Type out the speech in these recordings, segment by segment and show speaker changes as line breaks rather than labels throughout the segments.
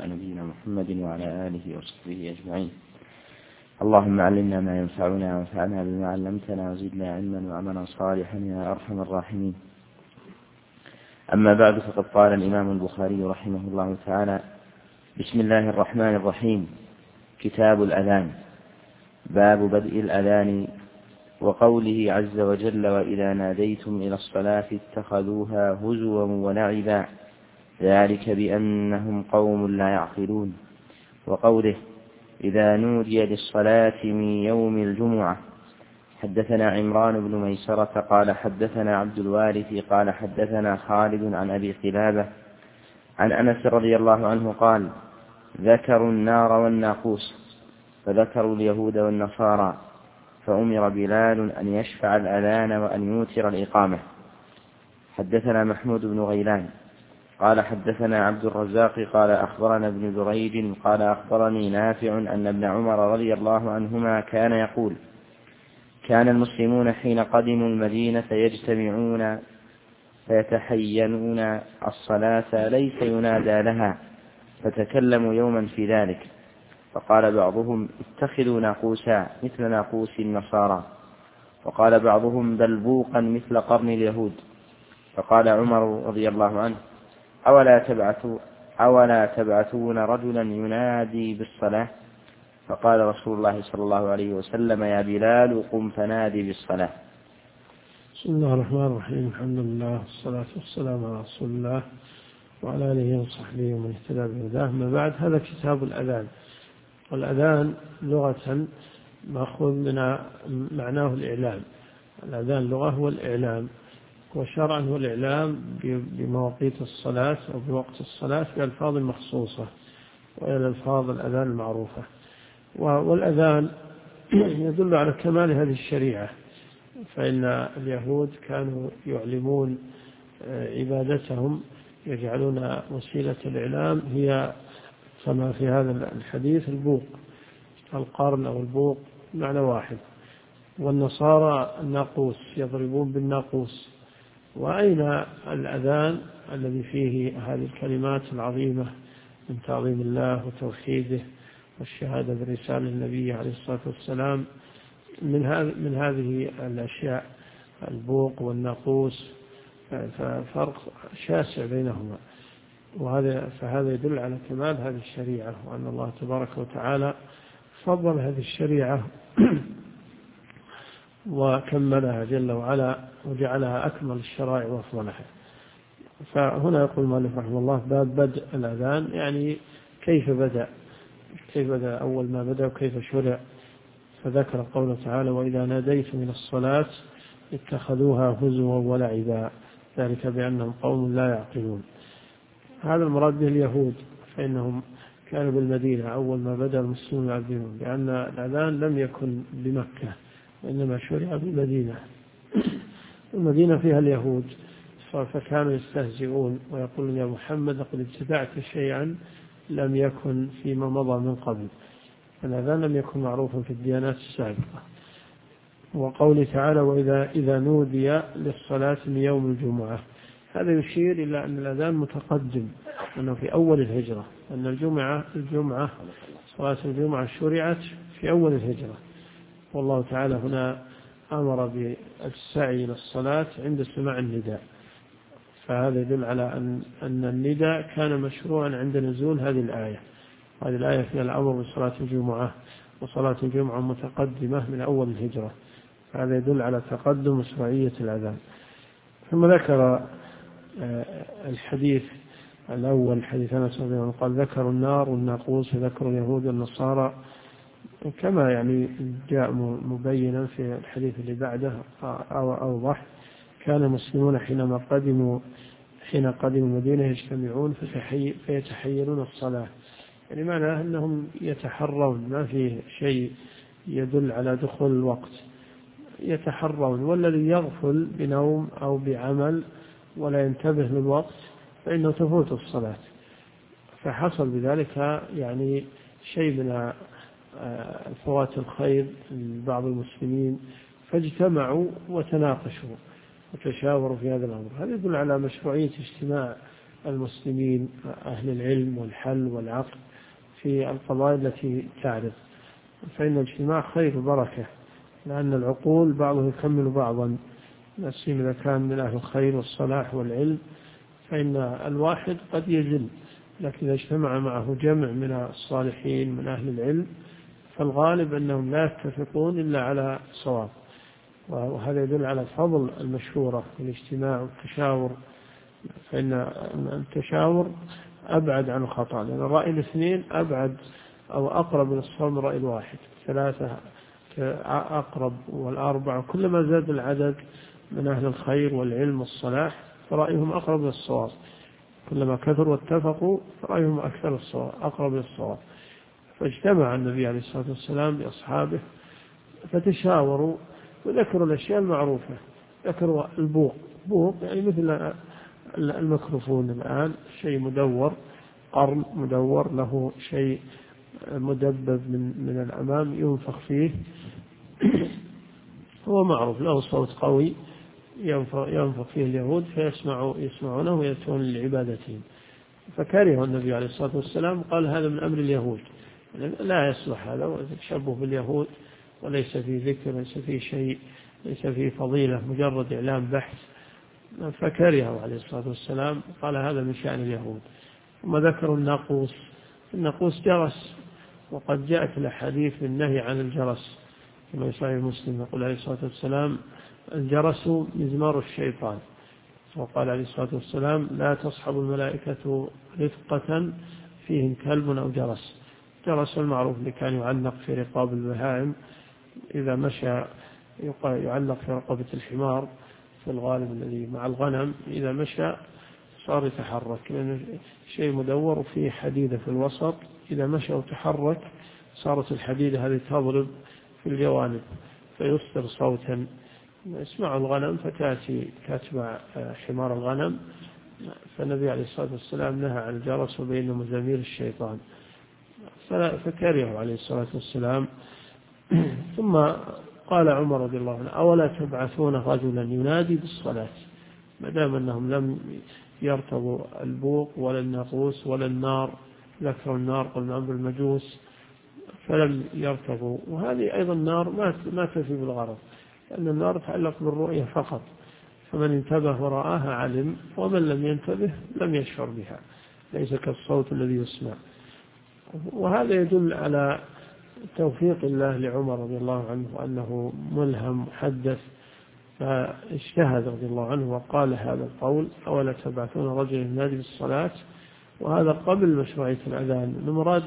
على نبينا محمد وعلى آله وصحبه أجمعين. اللهم علمنا ما ينفعنا وانفعنا بما علمتنا وزدنا علما وعملا صالحا يا أرحم الراحمين. أما بعد، فقد قال الإمام البخاري رحمه الله تعالى: بسم الله الرحمن الرحيم. كتاب الأذان. باب بدء الأذان وقوله عز وجل: وإذا ناديتم إلى الصلاة اتخذوها هزوا ولعبا ذلك بأنهم قوم لا يعقلون. وقوله: إذا نودي للصلاة من يوم الجمعة. حدثنا عمران بن ميسرة قال حدثنا عبد الوارث قال حدثنا خالد عن أبي قلابة عن أنس رضي الله عنه قال: ذكروا النار والناقوس فذكروا اليهود والنصارى، فأمر بلال أن يشفع الأذان وأن يوتر الإقامة. حدثنا محمود بن غيلان قال حدثنا عبد الرزاق قال أخبرنا ابن جريج قال أخبرني نافع أن ابن عمر رضي الله عنهما كان يقول: كان المسلمون حين قدموا المدينة يجتمعون فيتحينون الصلاة ليس ينادى لها، فتكلموا يوما في ذلك، فقال بعضهم: اتخذوا ناقوسا مثل ناقوس النصارى، وقال بعضهم: بلبوقا مثل قرن اليهود. فقال عمر رضي الله عنه: أولا تبعثون رجلا ينادي بالصلاة؟ فقال رسول الله صلى الله عليه وسلم: يا بلال قم فنادي بالصلاة.
بسم الله الرحمن الرحيم. الحمد لله والصلاة والسلام على رسول الله وعلى آله وصحبه ومن اهتدى بهداه. أما بعد، هذا كتاب الأذان. والأذان لغة مأخوذ من معناه الإعلام. الأذان لغة هو الإعلام، وشرعا هو الإعلام بمواقيت الصلاة أو بوقت الصلاة بألفاظ مخصوصة وإلى ألفاظ الأذان المعروفة. والأذان يدل على كمال هذه الشريعة، فإن اليهود كانوا يعلمون عبادتهم، يجعلون وسيلة الإعلام هي كما في هذا الحديث البوق، القرن أو البوق معنى واحد. والنصارى الناقوس، يضربون بالناقوس. وأين الأذان الذي فيه هذه الكلمات العظيمة من تعظيم الله وتوحيده والشهادة برسالة النبي عليه الصلاة والسلام من هذه الأشياء البوق والناقوس؟ فرق شاسع بينهما، فهذا يدل على كمال هذه الشريعة، وأن الله تبارك وتعالى فضل هذه الشريعة وكملها جل وعلا وجعلها أكمل الشرائع وأفضلها. فهنا يقول المؤلف رحمه الله: باب بدء الأذان، يعني كيف بدأ أول ما بدأ وكيف شرع. فذكر قوله تعالى: وإذا ناديتم إلى الصلاة اتخذوها هزوا ولعبا ذلك بأنهم قوم لا يعقلون. هذا المراد به اليهود، فإنهم كانوا بالمدينة أول ما بدأ المسلمون يعذبون، لأن الأذان لم يكن بمكة وإنما شرع بالمدينة. المدينة فيها اليهود، فكانوا يستهزئون ويقولون: يا محمد قد ابتدعت شيئا لم يكن فيما مضى من قبل. الأذان لم يكن معروفا في الديانات السابقة. وقوله تعالى: وإذا نودي للصلاة من يوم الجمعة، هذا يشير إلى أن الأذان متقدم، أنه في أول الهجرة، أن الجمعة صلاة الجمعة شرعت في أول الهجرة. والله تعالى هنا أمر بالسعي إلى الصلاة عند سماع النداء، فهذا يدل على أن النداء كان مشروعا عند نزول هذه الآية. هذه الآية فيها الأمر بصلاة الجمعة، وصلاة الجمعة متقدمة من أول الهجرة، هذا يدل على تقدم مشروعية الأذان. ثم ذكر الحديث الأول، حديث أنس رضي الله عنه قال: ذكروا النار والناقوس ذكروا اليهود والنصارى، كما يعني جاء مبينا في الحديث اللي بعده أو أوضح. كان المسلمون حين قدموا المدينة يجتمعون فيتحيرون الصلاة، يعني معناه أنهم يتحرون، ما فيه شيء يدل على دخول الوقت، يتحرون. والذي يغفل بنوم أو بعمل ولا ينتبه للوقت فإنه تفوت الصلاة. فحصل بذلك يعني شيء من فوات الخير لبعض المسلمين، فاجتمعوا وتناقشوا وتشاوروا في هذا الأمر. هذا يدل على مشروعية اجتماع المسلمين أهل العلم والحل والعقل في القضايا التي تعرض، فإن الاجتماع خير وبركة، لأن العقول بعضها يكمل بعضا، نسيم إذا كان من أهل الخير والصلاح والعلم، فإن الواحد قد يزل، لكن إذا اجتمع معه جمع من الصالحين من أهل العلم فالغالب أنهم لا يتفقون إلا على صواب. وهذا يدل على فضل المشورة والاجتماع والتشاور، فإن التشاور أبعد عن الخطأ، لأن الرأي الاثنين أبعد أو أقرب للصواب من رأي الواحد، ثلاثة أقرب والأربعة، كلما زاد العدد من أهل الخير والعلم والصلاح فرأيهم أقرب للصواب، كلما كثروا واتفقوا فرأيهم أكثر الصواب أقرب للصواب. فاجتمع النبي عليه الصلاة والسلام بأصحابه فتشاوروا وذكروا الأشياء المعروفة، ذكروا البوق، بوق يعني مثل الميكروفون الآن، شيء مدور، قرن مدور له شيء مدبب من الأمام ينفخ فيه هو معروف، له صوت قوي ينفخ فيه اليهود فيسمعونه ويأتون لعبادتهم، فكره النبي عليه الصلاة والسلام قال هذا من أمر اليهود، لا يصلح هذا وتشبه باليهود، وليس في ذكر، ليس في شيء، ليس في فضيلة، مجرد إعلام بحث، فكرهه عليه الصلاة والسلام قال هذا من شأن اليهود. ثم ذكروا الناقوس، الناقوس جرس، وقد جاءت الأحاديث بالنهي عن الجرس كما في صحيح مسلم، يقول عليه الصلاة والسلام الجرس مزمار الشيطان، وقال عليه الصلاة والسلام لا تصحب الملائكة رفقة فيهم كلب أو جرس. جرس المعروف اللي كان يعلق في رقاب البهائم، إذا مشى يعلق في رقبة الحمار في الغالب الذي مع الغنم، إذا مشى صار يتحرك، لأنه شيء مدور وفيه حديدة في الوسط، إذا مشى وتحرك صارت الحديدة هذه تضرب في الجوانب فيصدر صوتا يسمع الغنم فتأتي تتبع حمار الغنم. فالنبي عليه الصلاة والسلام نهى عن الجرس وبين مزامير الشيطان، فكرهه عليه الصلاة والسلام. ثم قال عمر رضي الله عنه أولا تبعثون رجلا ينادي بالصلاة، ما دام أنهم لم يرتضوا البوق ولا الناقوس ولا النار، ذكروا النار قل من أمر المجوس فلم يرتضوا، وهذه أيضا النار ما تفي بالغرض، لأن النار تعلق بالرؤية فقط، فمن انتبه ورآها علم، ومن لم ينتبه لم يشعر بها، ليس كالصوت الذي يسمع. وهذا يدل على توفيق الله لعمر رضي الله عنه أنه ملهم محدث، فاجتهد رضي الله عنه وقال هذا القول أولا تبعثون رجلا ينادي بالصلاة، وهذا قبل مشروعية الأذان.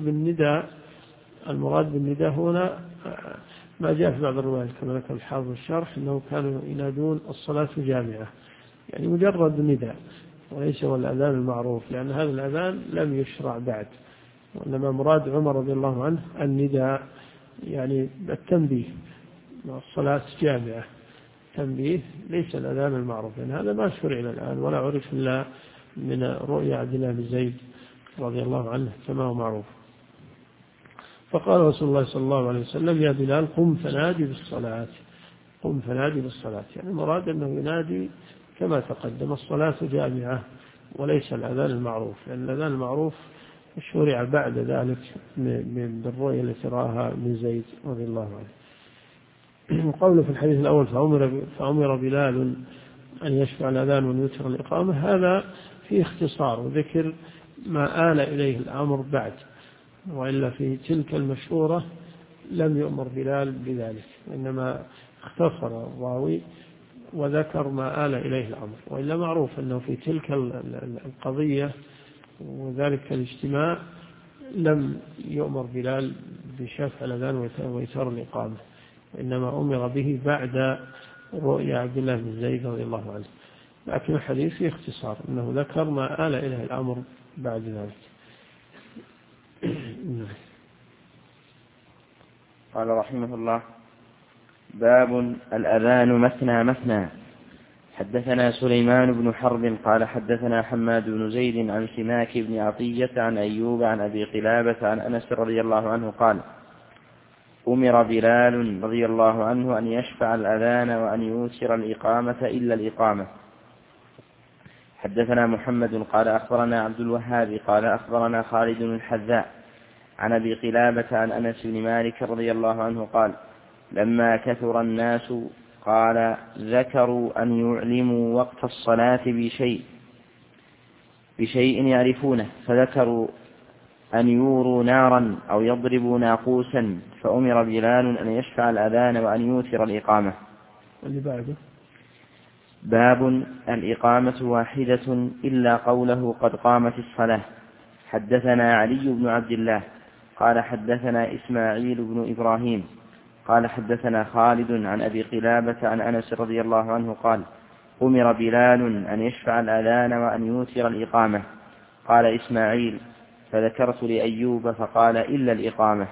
المراد بالنداء هنا ما جاء في بعض الروايات كما ذكر الحافظ الشرح أنه كانوا ينادون الصلاة جامعة، يعني مجرد نداء وليس هو الأذان المعروف، لأن هذا الأذان لم يشرع بعد، وإنما مراد عمر رضي الله عنه النداء يعني التنبيه، الصلاة جامعة تنبيه، ليس الأذان المعروف، لأن هذا ما شرع إلى الآن ولا عرف إلا من رؤيا عبد الله بن زيد رضي الله عنه كما هو معروف. فقال رسول الله صلى الله عليه وسلم يا بلال قم فنادي بالصلاة، قم فنادي بالصلاة، يعني مراد أنه ينادي كما تقدم الصلاة جامعة وليس الأذان المعروف، لأن الأذان المعروف شرع بعد ذلك من الرؤيا التي رآها من زيد رضي الله عنه. قوله في الحديث الأول فأمر بلال أن يشفع الأذان ويوتر الإقامة، هذا فيه اختصار وذكر ما آل إليه الأمر بعد، وإلا في تلك المشهورة لم يؤمر بلال بذلك، إنما اختصر الراوي وذكر ما آل إليه الأمر، وإلا معروف أنه في تلك القضية وذلك الاجتماع لم يؤمر بلال بشفع الأذان وإيتار الإقامة، إنما أمر به بعد رؤيا عبد الله بن زيد رضي الله عنه، لكن الحديث فيه اختصار أنه ذكر ما آل إليه الأمر بعد ذلك.
قال رحمه الله باب الأذان مثنى مثنى. حدثنا سليمان بن حرب قال حدثنا حماد بن زيد عن سماك بن عطية عن أيوب عن أبي قلابة عن أنس رضي الله عنه قال أمر بلال رضي الله عنه أن يشفع الأذان وأن يوتر الإقامة إلا الإقامة، حدثنا محمد قال أخبرنا عبد الوهاب قال أخبرنا خالد الحذاء عن أبي قلابة عن أنس بن مالك رضي الله عنه قال لما كثر الناس قال ذكروا أن يعلموا وقت الصلاة بشيء يعرفونه، فذكروا أن يوروا نارا أو يضربوا ناقوسا، فأمر بلال أن يشفع الأذان وأن يوتر الإقامة.
اللي بعده
باب الإقامة واحدة إلا قوله قد قامت الصلاة. حدثنا علي بن عبد الله قال حدثنا إسماعيل بن إبراهيم قال حدثنا خالد عن أبي قلابة عن أنس رضي الله عنه قال أمر بلال أن يشفع الأذان وأن يوتر الإقامة. قال إسماعيل فذكرت لأيوب فقال إلا الإقامة.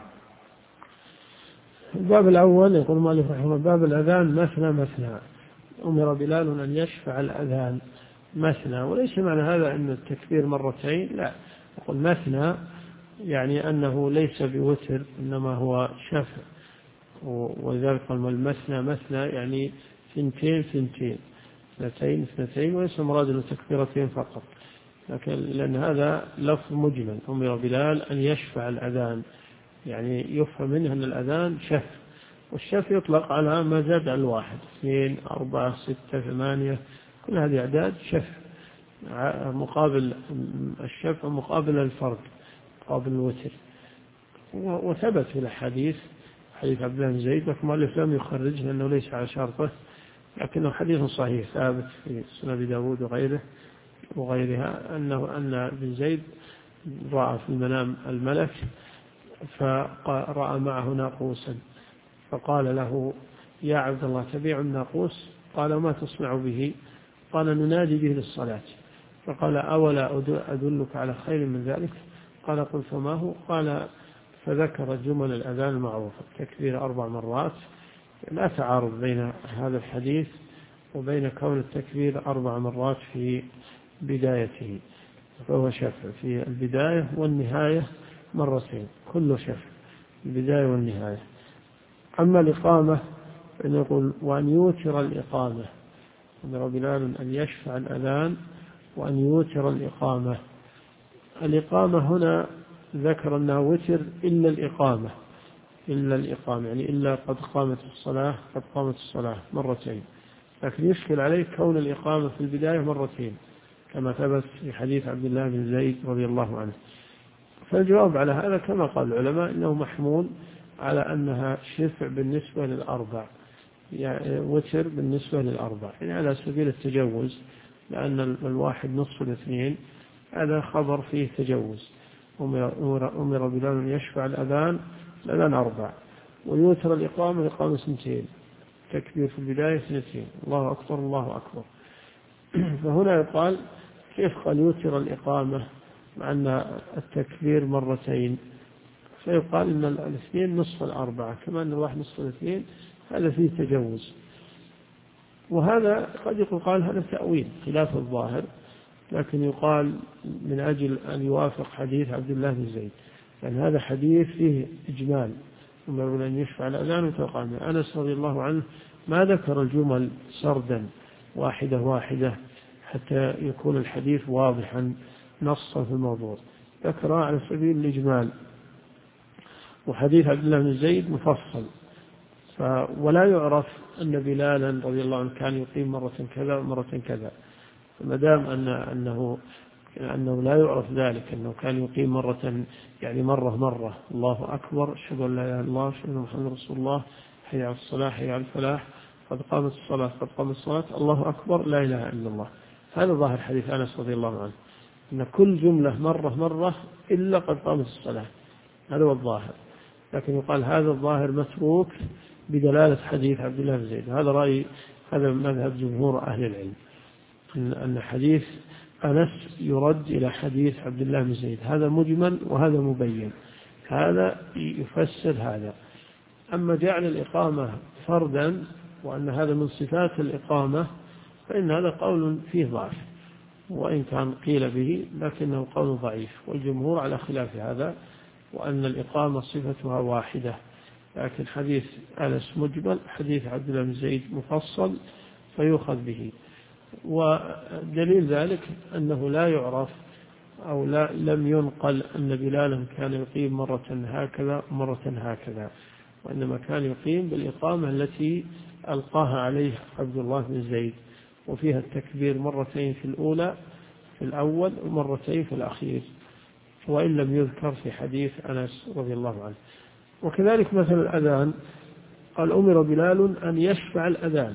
الباب الأول يقول مالك رحمه الله باب الأذان مثنى. أمر بلال أن يشفع الأذان مثنى، وليس معنى هذا أن التكبير مرتين، لا، يقول مثنى يعني أنه ليس بوتر إنما هو شفع، ولذلك قال المثنى يعني ثنتين اثنتين، وليس مراد له تكبيرتين فقط، لكن لأن هذا لفظ مجمل. أمر بلال أن يشفع الأذان يعني يفهم منه أن الأذان شفع، والشفع يطلق على ما زاد على الواحد، 2 4 6 8، كل هذه أعداد شفع، مقابل الشفع مقابل الفرد مقابل الوتر. وثبت في الحديث حديث عبد الله بن زيد، لكن مؤلف لم يخرجه لأنه ليس على شرطه، لكنه حديث صحيح ثابت في سنن أبي داود وغيرها أن ابن زيد رأى في المنام الملك فرأى معه ناقوسا، فقال له يا عبد الله تبيع الناقوس؟ قال ما تصنع به؟ قال ننادي به للصلاة. فقال أولا أدلك على خير من ذلك؟ قال قل فما هو؟ قال فذكر جمل الأذان المعروفة، تكبير 4 مرات، لا تعارض بين هذا الحديث وبين كون التكبير 4 مرات في بدايته، فهو شفع في البداية والنهاية مرتين، كله شفع البداية والنهاية. أما الإقامة فإنه يقول وأن يوتر الإقامة، أمر بلال أن يشفع الأذان وأن يوتر الإقامة. الإقامة هنا ذكر أنها وتر إلا الإقامة يعني إلا قد قامت الصلاة مرتين، لكن يشكل عليه كون الإقامة في البداية مرتين كما ثبت في حديث عبد الله بن زيد رضي الله عنه. فالجواب على هذا كما قال العلماء إنه محمول على أنها شفع بالنسبة للأربع، يعني وتر بالنسبة للأربع، يعني على سبيل التجوز، لأن الواحد نصف الاثنين، هذا خبر فيه تجوز. أمر بلال أن يشفع الأذان 4، ويوتر الإقامة 2، تكبير في البداية 2، الله أكبر الله أكبر. فهنا يقال كيف قال يوتر الإقامة مع أن التكبير مرتين؟ فيقال إن 2 نصف 4، كما أن الواحد نصف 2، هذا فيه تجوز. وهذا قد يقال هذا تأويل خلاف الظاهر، لكن يقال من أجل أن يوافق حديث عبد الله بن زيد، لأن هذا حديث فيه إجمال، أمر أن يشفع الأذان وتقام. أنس رضي الله عنه ما ذكر الجمل سردا واحدة حتى يكون الحديث واضحا نصا في الموضوع، ذكرها على سبيل الإجمال. وحديث عبد الله بن زيد مفصل، ولا يعرف أن بلالا رضي الله عنه كان يقيم مرة كذا ومرة كذا، فما دام أنه لا يعرف ذلك، أنه كان يقيم مرة يعني مرة الله أكبر أشهد أن لا إله إلا الله أشهد أن محمدا رسول الله حي على الصلاة حي على الفلاح قد قامت الصلاة الله أكبر لا إله إلا الله. هذا ظاهر حديث أنس رضي الله عنه، أن كل جملة مرة إلا قد قامت الصلاة، هذا هو الظاهر. لكن يقال هذا الظاهر متروك بدلالة حديث عبد الله بن زيد. هذا مذهب جمهور أهل العلم، أن حديث أنس يرد إلى حديث عبد الله بن زيد، هذا مجمل وهذا مبين، هذا يفسر هذا. أما جعل الإقامة فردا وأن هذا من صفات الإقامة فإن هذا قول فيه ضعف، وإن كان قيل به لكنه قول ضعيف، والجمهور على خلاف هذا، وأن الإقامة صفتها واحدة. لكن حديث أنس مجمل، حديث عبد الله بن زيد مفصل فيؤخذ به. ودليل ذلك أنه لا يعرف أو لم ينقل أن بلالا كان يقيم مرة هكذا مرة هكذا، وإنما كان يقيم بالإقامة التي ألقاها عليه عبد الله بن زيد، وفيها التكبير مرتين في الأول ومرتين في الأخير، وإن لم يذكر في حديث أنس رضي الله عنه. وكذلك مثل الأذان، قال أمر بلال أن يشفع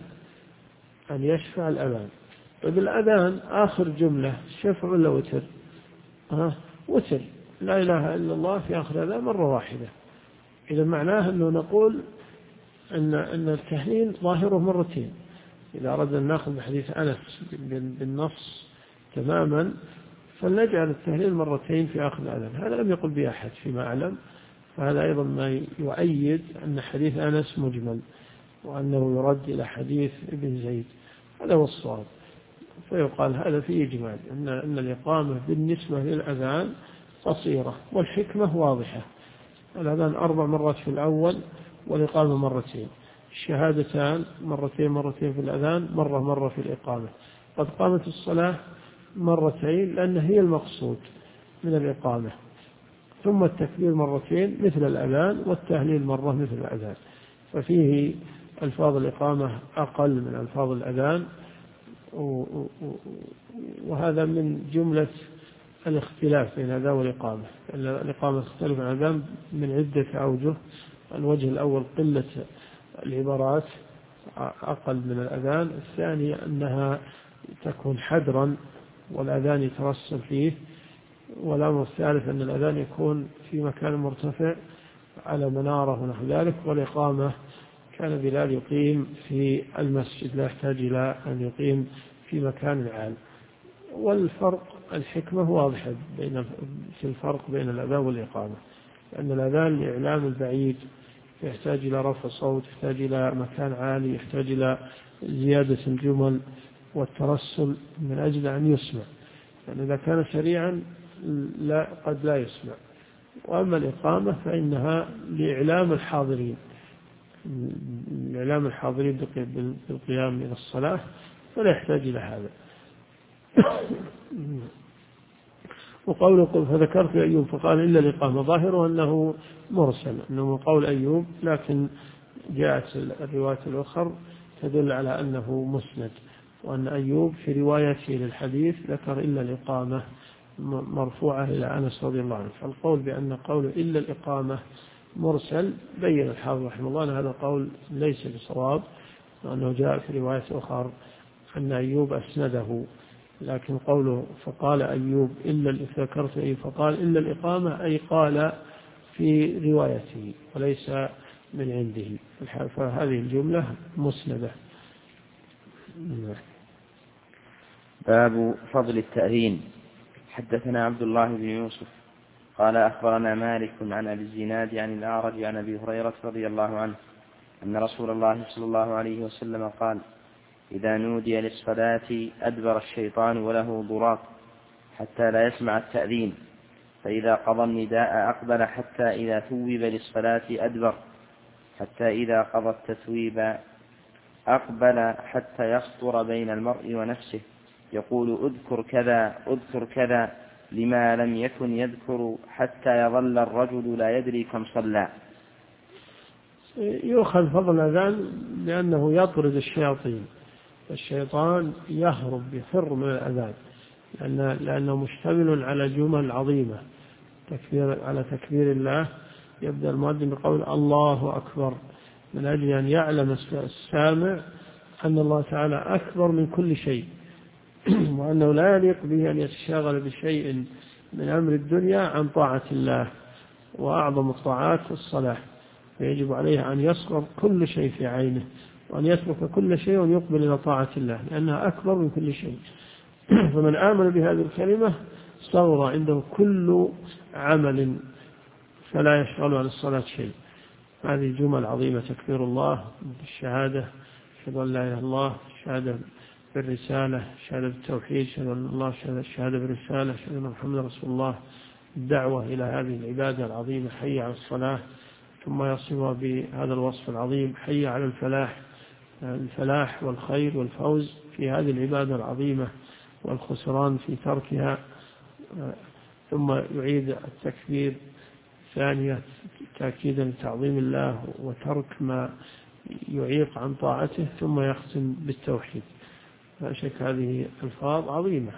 الأذان. وبالأذان آخر جملة شفع ولا وتر؟ وتر، لا إله إلا الله في آخر الأذان مرة واحدة. إذا معناه أنه نقول أن التهليل ظاهره مرتين. إذا أردنا أن نأخذ بحديث أنس بالنص تماما فلنجعل التهليل مرتين في آخر الأذان. هذا لم يقل به أحد فيما أعلم، فهذا أيضا ما يؤيد أن حديث أنس مجمل وأنه يرد إلى حديث ابن زيد. هذا هو الصواب. فيقال هذا فيه إجمال أن الإقامة بالنسبة للأذان قصيرة، والحكمة واضحة. الأذان 4 مرات في الأول، والإقامة مرتين. الشهادتان مرتين في الأذان، مرة في الإقامة. قد قامت الصلاة مرتين لأن هي المقصود من الإقامة، ثم التكبير مرتين مثل الأذان، والتهليل مرة مثل الأذان. ففيه ألفاظ الإقامة أقل من ألفاظ الأذان، وهذا من جملة الاختلاف بين الأذان والإقامة. الإقامة تختلف عن الأذان من عدة أوجه. الوجه الأول قلة العبارات أقل من الأذان، الثاني أنها تكون حدرا والأذان يترسل فيه، والأمر الثالث أن الأذان يكون في مكان مرتفع على منارة ونحو ذلك، والإقامة كان بلال يقيم في المسجد لا يحتاج إلى أن يقيم في مكان عال. والفرق الحكمة واضحة في الفرق بين الأذان والإقامة، لأن الأذان لإعلام البعيد يحتاج إلى رفع صوت، يحتاج إلى مكان عالي، يحتاج إلى زيادة الجمل والترسل من أجل أن يسمع، يعني إذا كان سريعا قد لا يسمع. وأما الإقامة فإنها لإعلام الحاضرين بالقيام إلى الصلاة، فلا يحتاج إلى هذا. وقوله فذكرت أيوب فقال إلا الإقامة، ظاهره أنه مرسل، أنه قول أيوب، لكن جاءت الرواية الأخرى تدل على أنه مسند، وأن أيوب في روايته للحديث ذكر إلا الإقامة مرفوعة إلى أنس رضي الله عنه. فالقول بأن قول إلا الإقامة مرسل بين الحافظ رحمه الله أن هذا قول ليس بصواب، وأنه جاء في رواية أخرى أن أيوب أسنده، لكن قوله فقال أيوب إلا ذكرت أيوب فقال إلا الإقامة أي قال في روايته وليس من عنده، فهذه الجملة مسندة.
باب فضل التأذين. حدثنا عبد الله بن يوسف قال أخبرنا مالك عن أبي الزناد عن الأعرج عن أبي هريرة رضي الله عنه أن رسول الله صلى الله عليه وسلم قال إذا نودي للصلاة أدبر الشيطان وله ضراط حتى لا يسمع التأذين، فإذا قضى النداء أقبل حتى إذا ثوب للصلاة أدبر، حتى إذا قضى التثويب أقبل حتى يسطر بين المرء ونفسه يقول أذكر كذا أذكر كذا لما لم يكن يذكر حتى يظل الرجل لا يدري كم صلى.
يؤخذ فضل الأذان لأنه يطرد الشياطين، الشيطان يهرب يفر من الأذان لأنه مشتمل على جمل عظيمة، على تكبير الله. يبدأ المؤذن بقول الله أكبر من أجل أن يعلم السامع أن الله تعالى أكبر من كل شيء، وأنه لا يليق به أن يتشاغل بشيء من أمر الدنيا عن طاعة الله، وأعظم الطاعات الصلاة، فيجب عليه أن يصغر كل شيء في عينه وأن يترك كل شيء ويقبل إلى طاعة الله لأنها أكبر من كل شيء. فمن آمن بهذه الكلمة صغر عنده كل عمل فلا يشغل عن الصلاة شيء. هذه جمل عظيمة: تكبير الله، الشهادة، أشهد أن لا إله إلا الله، الشهادة بالرسالة، الشهادة بالتوحيد، أشهد أن الله، الشهادة بالرسالة، أشهد أن محمد رسول الله، الدعوة إلى هذه العبادة العظيمة، حي على الصلاة، ثم يصفها بهذا الوصف العظيم: حي على الفلاح. الفلاح والخير والفوز في هذه العبادة العظيمة والخسران في تركها. ثم يعيد التكبير ثانية تأكيدا لتعظيم الله وترك ما يعيق عن طاعته، ثم يختم بالتوحيد. لا شك هذه ألفاظ عظيمة،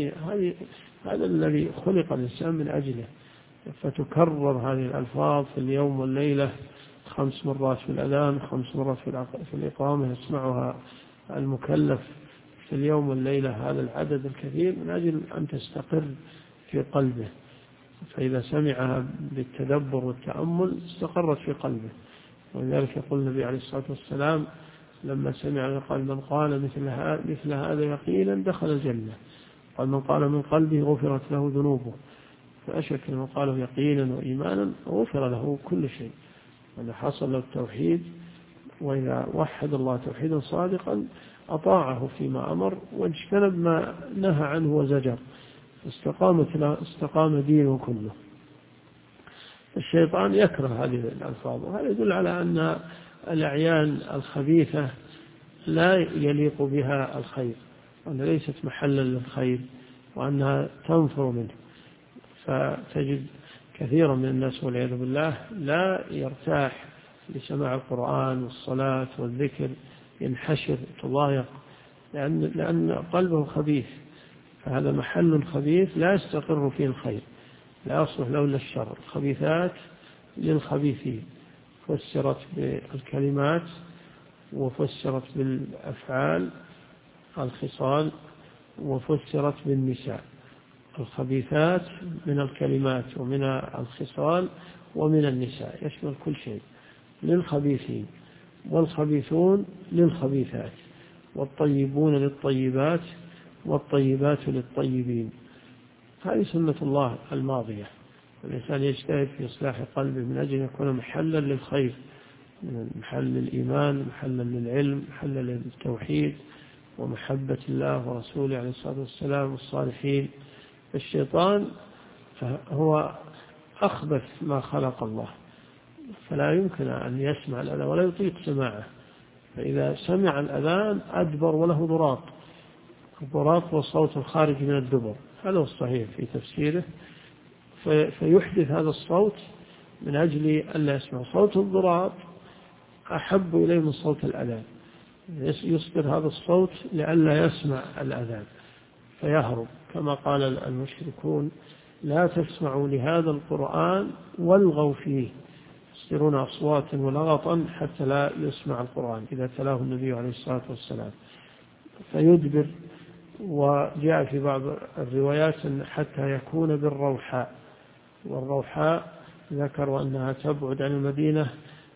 هذا الذي خلق الإنسان من أجله. فتكرر هذه الألفاظ في اليوم والليلة 5 مرات في الأذان، 5 مرات في الإقامة يسمعها المكلف في اليوم والليلة، هذا العدد الكثير من أجل أن تستقر في قلبه. فإذا سمعها بالتدبر والتأمل استقرت في قلبه. ولذلك يقول النبي عليه الصلاة والسلام لما سمع قال من قال مثل هذا يقينا دخل الجنة، قال من قال من قلبه غفرت له ذنوبه. فأشك من قاله يقينا وإيمانا غفر له كل شيء، وإذا حصل له التوحيد وإذا وحد الله توحيدا صادقا أطاعه فيما أمر واجتنب ما نهى عنه وزجر، استقام دينه كله. الشيطان يكره هذه الألفاظ، وهذا يدل على أن الأعيان الخبيثة لا يليق بها الخير، وأن ليست محلا للخير، وأنها تنفر منه. فتجد كثيرا من الناس والعياذ بالله لا يرتاح لسماع القرآن والصلاة والذكر، ينحشر تضايق لأن قلبه خبيث. فهذا محل خبيث لا يستقر فيه الخير، لا يصلح له إلا الشر. الخبيثات للخبيثين، فسرت بالكلمات وفسرت بالأفعال الخصال وفسرت بالنساء. الخبيثات من الكلمات ومن الخصال ومن النساء، يشمل كل شيء للخبيثين، والخبيثون للخبيثات، والطيبون للطيبات، والطيبات للطيبين. هذه سنة الله الماضية. الإنسان يجتهد في إصلاح قلبه من أجل أن يكون محلا للخير، محل للإيمان، محلا للعلم، محلا للتوحيد ومحبة الله ورسوله عليه الصلاة والسلام والصالحين. الشيطان هو أخبث ما خلق الله، فلا يمكن أن يسمع الأذان ولا يطيق سماعه. فإذا سمع الأذان أدبر وله ضراط. الضراط هو الصوت الخارج من الدبر، هذا هو الصحيح في تفسيره. فيحدث هذا الصوت من أجل أن لا يسمع. صوت الضراط أحب إليه من صوت الأذان، يصدر هذا الصوت لئلا يسمع الأذان فيهرب، كما قال المشركون لا تسمعوا لهذا القرآن والغوا فيه، يصدرون أصواتا ولغطا حتى لا يسمع القرآن إذا تلاه النبي عليه الصلاة والسلام، فيدبر. وجاء في بعض الروايات حتى يكون بالروحاء، والروحاء ذكروا أنها تبعد عن المدينة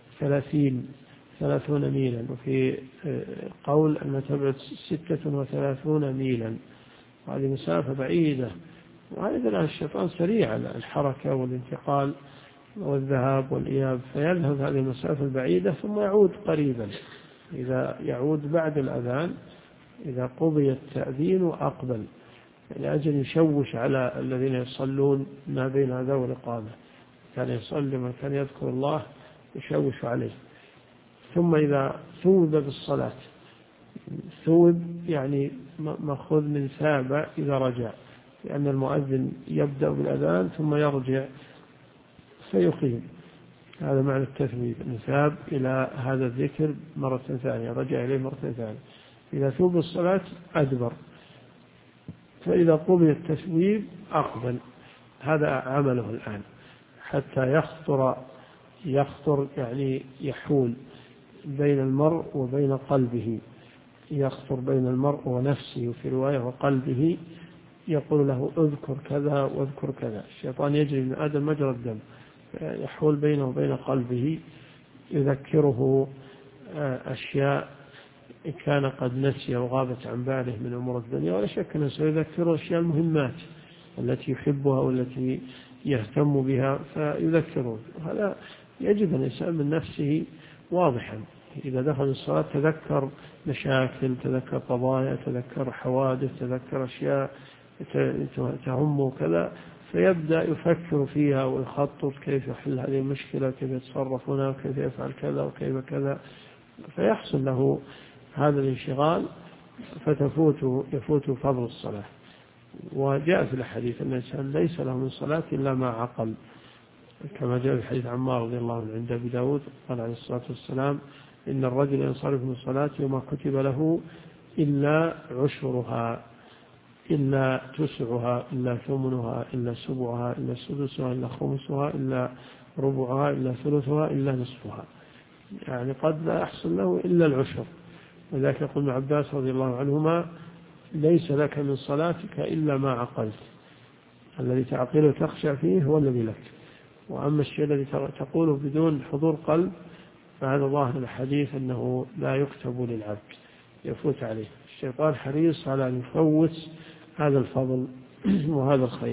30 ميلا، وفي قول أنها تبعد 36 ميلا، وهذه مسافة بعيدة. وهذا الشيطان سريع على الحركة والانتقال والذهاب والإياب، فيذهب هذه المسافة البعيدة ثم يعود قريبا. إذا يعود بعد الأذان إذا قضي التأذين أقبل، لأجل يشوش على الذين يصلون ما بين هذا والإقامة. كان يصلي من كان يذكر الله يشوش عليه. ثم إذا ثوب بالصلاة، ثوب يعني مأخوذ من ثاب إذا رجع، لأن المؤذن يبدأ بالأذان ثم يرجع فيقيم، هذا معنى التثويب، نثاب إلى هذا الذكر مرة ثانية، رجع إليه مرة ثانية. إذا ثوب الصلاة أدبر، فإذا قضي التثويب أقبل. هذا عمله الآن حتى يخطر يعني يحول بين المرء وبين قلبه، يخطر بين المرء ونفسه، وفي رواية وقلبه، يقول له اذكر كذا واذكر كذا. الشيطان يجري من آدم مجرى الدم، يحول بينه وبين قلبه، يذكره أشياء كان قد نسي وغابت عن باله من أمور الدنيا، ولا شك أنه سيذكره أشياء المهمات التي يحبها والتي يهتم بها فيذكره. هذا يجب أن الإنسان من نفسه واضحا، إذا دخل الصلاة تذكر مشاكل، تذكر قضايا، تذكر حوادث، تذكر أشياء تهمه كذا، فيبدأ يفكر فيها ويخطط كيف يحل هذه المشكلة، كيف يتصرف هنا، وكيف يفعل كذا وكيف كذا، فيحصل له هذا الانشغال يفوت فضل الصلاة. وجاء في الحديث أن الإنسان ليس له من صلاة إلا ما عقل، كما جاء في حديث عمار رضي الله عنه عند أبي داود قال عليه الصلاة والسلام: إن الرجل ينصرف من صلاته وما كتب له إلا عشرها، إلا تسعها، إلا ثمنها، إلا سبعها، إلا سدسها، إلا خمسها، إلا ربعها، إلا ثلثها، إلا نصفها. يعني قد لا يحصل له إلا العشر. وذلك يقول ابن عباس رضي الله عنهما: ليس لك من صلاتك إلا ما عقلت، الذي تعقله تخشى فيه هو الذي لك، وأما الشيء الذي تقوله بدون حضور قلب فهذا ظاهر الحديث أنه لا يكتب للعبد، يفوت عليه. الشيطان حريص على أن يفوت هذا الفضل وهذا الخير.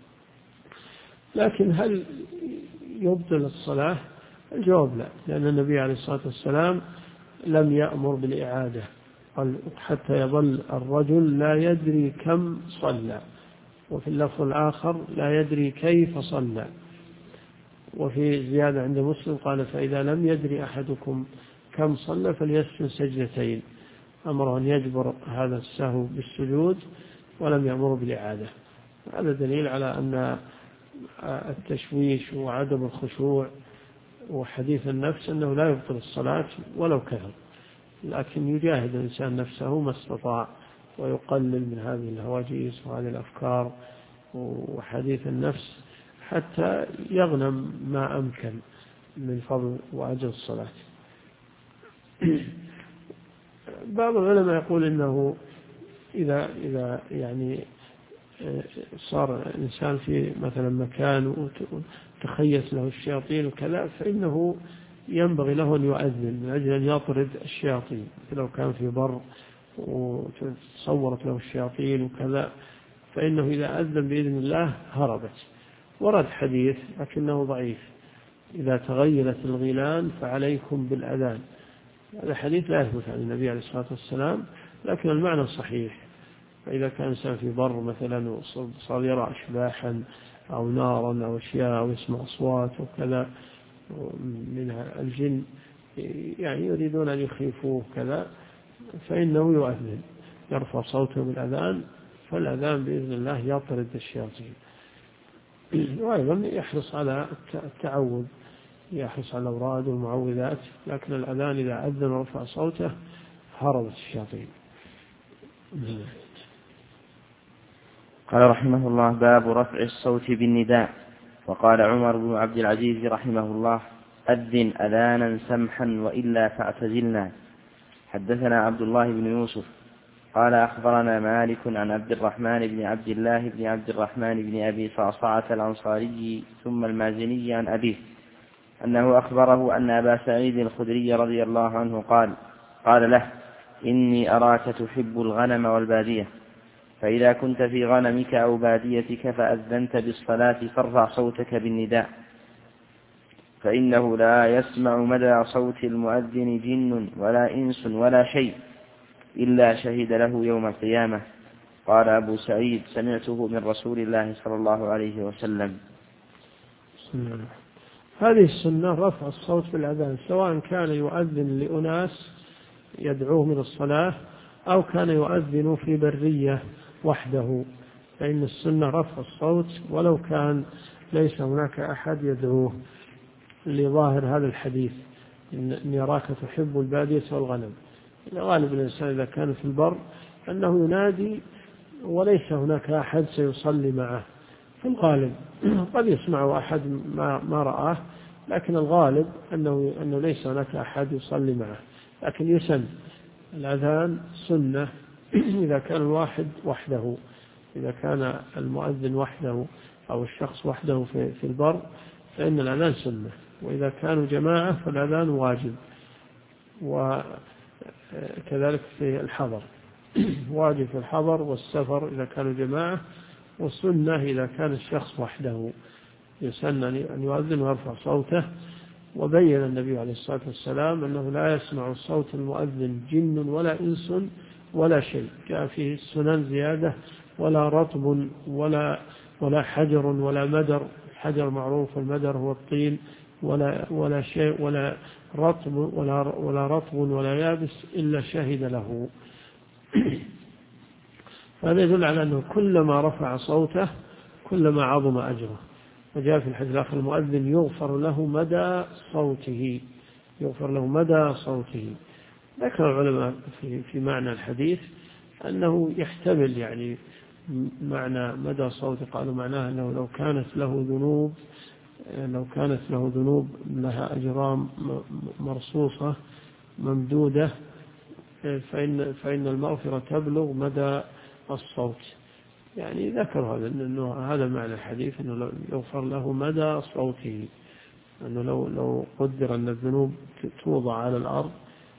لكن هل يبطل الصلاة؟ الجواب لا، لأن النبي عليه الصلاة والسلام لم يأمر بالإعادة، قال حتى يظل الرجل لا يدري كم صلى، وفي اللفظ الآخر لا يدري كيف صلى. وفي زيادة عند مسلم قال: فإذا لم يدري أحدكم كم صلى فليسجد سجدتين. أمر أن يجبر هذا السهو بالسجود ولم يأمر بالإعادة. هذا دليل على أن التشويش وعدم الخشوع وحديث النفس أنه لا يبطل الصلاة ولو كثر، لكن يجاهد الإنسان نفسه ما استطاع ويقلل من هذه الهواجس وهذه الأفكار وحديث النفس حتى يغنم ما أمكن من فضل وأجر الصلاة. بعض العلماء يقول إنه إذا يعني صار الإنسان في مثلا مكان وتخيس له الشياطين وكذا، فإنه ينبغي له أن يؤذن من أجل أن يطرد الشياطين. لو كان في بر وتصورت له الشياطين وكذا، فإنه إذا أذن بإذن الله هربت. ورد حديث لكنه ضعيف: إذا تغيرت الغيلان فعليكم بالأذان. هذا حديث لا يثبت عن النبي عليه الصلاة والسلام، لكن المعنى صحيح. فإذا كان إنسان في بر مثلا وصار يرى أشباحا أو نارا أو أشياء أو يسمع أصوات وكذا من الجن يعني يريدون أن يخيفوه كذا، فإنه يؤذن، يرفع صوته بالأذان، فالأذان بإذن الله يطرد الشياطين. وأيضا يحرص على التعوذ، يحرص على الأوراد والمعوذات، لكن الأذان إذا أذن ورفع صوته هربت الشياطين.
قال رحمه الله: باب رفع الصوت بالنداء. وقال عمر بن عبد العزيز رحمه الله: أذن أذانا سمحا وإلا فاعتزلنا. حدثنا عبد الله بن يوسف قال أخبرنا مالك عن عبد الرحمن بن عبد الله بن عبد الرحمن بن أبي صعصعة الأنصاري ثم المازني عن أبيه أنه أخبره أن أبا سعيد الخدري رضي الله عنه قال له: إني أراك تحب الغنم والبادية، فإذا كنت في غنمك أو باديتك فأذنت بالصلاة فارفع صوتك بالنداء، فإنه لا يسمع مدى صوت المؤذن جن ولا إنس ولا شيء إلا شهد له يوم القيامة. قال أبو سعيد: سمعته من رسول الله صلى الله عليه وسلم.
هذه السنة رفع الصوت بالأذان، سواء كان يؤذن لأناس يدعوه من الصلاة أو كان يؤذن في برية وحده، فإن السنة رفع الصوت ولو كان ليس هناك أحد يدعوه، لظاهر هذا الحديث: إن يراك تحب البادية والغنم. غالب الإنسان إذا كان في البر أنه ينادي وليس هناك أحد سيصلي معه، في الغالب قد يسمع أحد ما رآه، لكن الغالب أنه ليس هناك أحد يصلي معه. لكن يسن الأذان سنة إذا كان الواحد وحده، إذا كان المؤذن وحده أو الشخص وحده في البر فإن الأذان سنة، وإذا كانوا جماعة فالأذان واجب. وكذلك في الحضر واجب في الحضر والسفر إذا كانوا جماعة، والسنة إذا كان الشخص وحده يسن أن يؤذن ويرفع صوته. وبين النبي عليه الصلاة والسلام أنه لا يسمع صوت المؤذن جن ولا إنس ولا شيء. جاء فيه السنن زيادة: ولا رطب ولا حجر ولا مدر. الحجر معروف، والمدر هو الطين، ولا شيء رطب ولا رطب ولا يابس إلا شهد له. هذا يدل على أنه كلما رفع صوته كلما عظم أجره. وجاء في الحديث الآخر المؤذن يغفر له مدى صوته، يغفر له مدى صوته. ذكر العلماء في معنى الحديث أنه يحتمل يعني معنى مدى صوته، قالوا معناه أنه لو كانت له ذنوب لها أجرام مرصوصة ممدودة فإن المغفرة تبلغ مدى الصوت. يعني ذكر هذا معنى الحديث، أنه يغفر له مدى صوته، أنه لو قدر أن الذنوب توضع على الأرض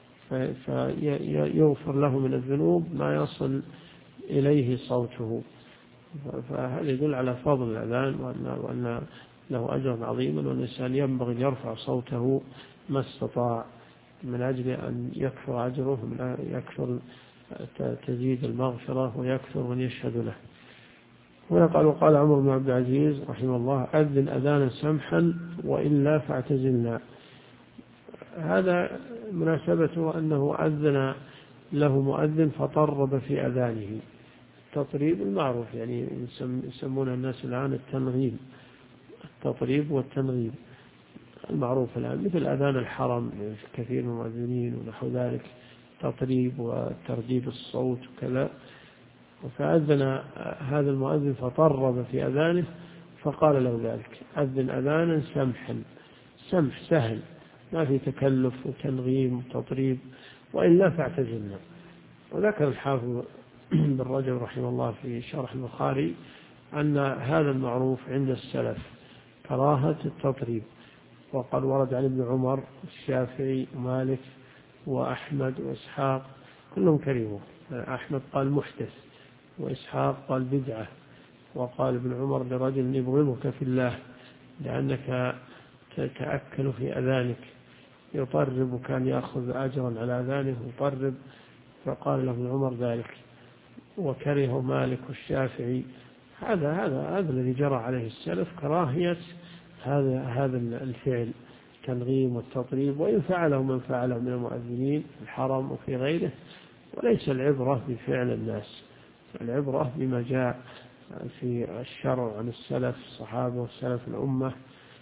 فيغفر له من الذنوب ما يصل إليه صوته. فهذا يدل على فضل الأذان وأن له أجر عظيما، وأن الإنسان ينبغي أن يرفع صوته ما استطاع من أجل أن يكثر أجره، يكثر تزيد المغفرة ويكثر من يشهد له. وقال عمر بن عبد العزيز رحمه الله: أذن أذانا سمحا وإلا فاعتزلنا. هذا مناسبته أنه أذن له مؤذن فطرب في أذانه. التطريب المعروف يعني يسمون الناس الآن التنغيم، التطريب والتنغيم المعروف الآن، مثل أذان الحرم كثير من المؤذنين ونحو ذلك، تطريب وترديد الصوت وكذا. فأذن هذا المؤذن فطرب في أذانه فقال له ذلك: أذن أذانا سمحا، سمح سهل ما في تكلف وتنغيم وتطريب، وإلا فاعتزلنا. وذكر الحافظ بن رجب رحمه الله في شرح البخاري أن هذا المعروف عند السلف كراهة التطريب. وقد ورد عن ابن عمر والشافعي ومالك وأحمد وإسحاق كلهم كرهوه. أحمد قال محدث، وإسحاق قال بدعة، وقال ابن عمر لرجل: يبغضك في الله لأنك تتأكل في أذانك. يطرب وكان يأخذ أجرا على أذانه يطرب، فقال له ابن عمر ذلك. وكره مالك والشافعي. هذا الذي جرى عليه السلف، كراهية هذا الفعل التنغيم والتطريب، وإن فعله من فعله من المؤذنين في الحرم وفي غيره. وليس العبرة بفعل الناس، العبرة بما جاء في الشرع عن السلف الصحابة والسلف الأمة.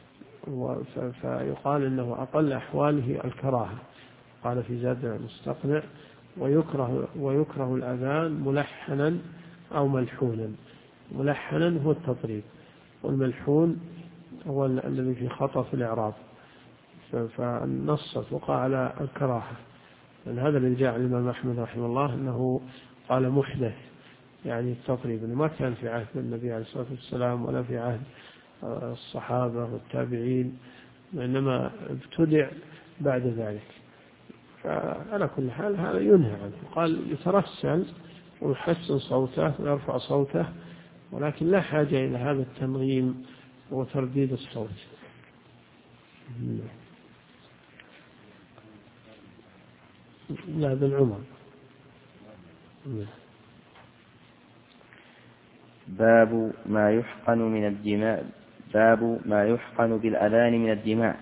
فيقال إنه أقل أحواله الكراهة. قال في زاد المستقنع: ويكره الأذان ملحنا أو ملحونا. ملحنا هو التطريب، والملحون هو الذي في خطأ في الإعراب. فالنص وقع على الكراهة. هذا اللي جاء عن الإمام أحمد رحمه الله أنه قال محدث، يعني التطريب ما كان في عهد النبي عليه الصلاة والسلام ولا في عهد الصحابة والتابعين، وإنما ابتدع بعد ذلك. فعلى كل حال هذا ينهى عنه. قال يترسل ويحسن صوته ويرفع صوته، ولكن لا حاجة إلى هذا التنغيم وترديد الصوت. لا بن عمر.
باب ما يحقن من الدماء. باب ما يحقن بالأذان من الدماء.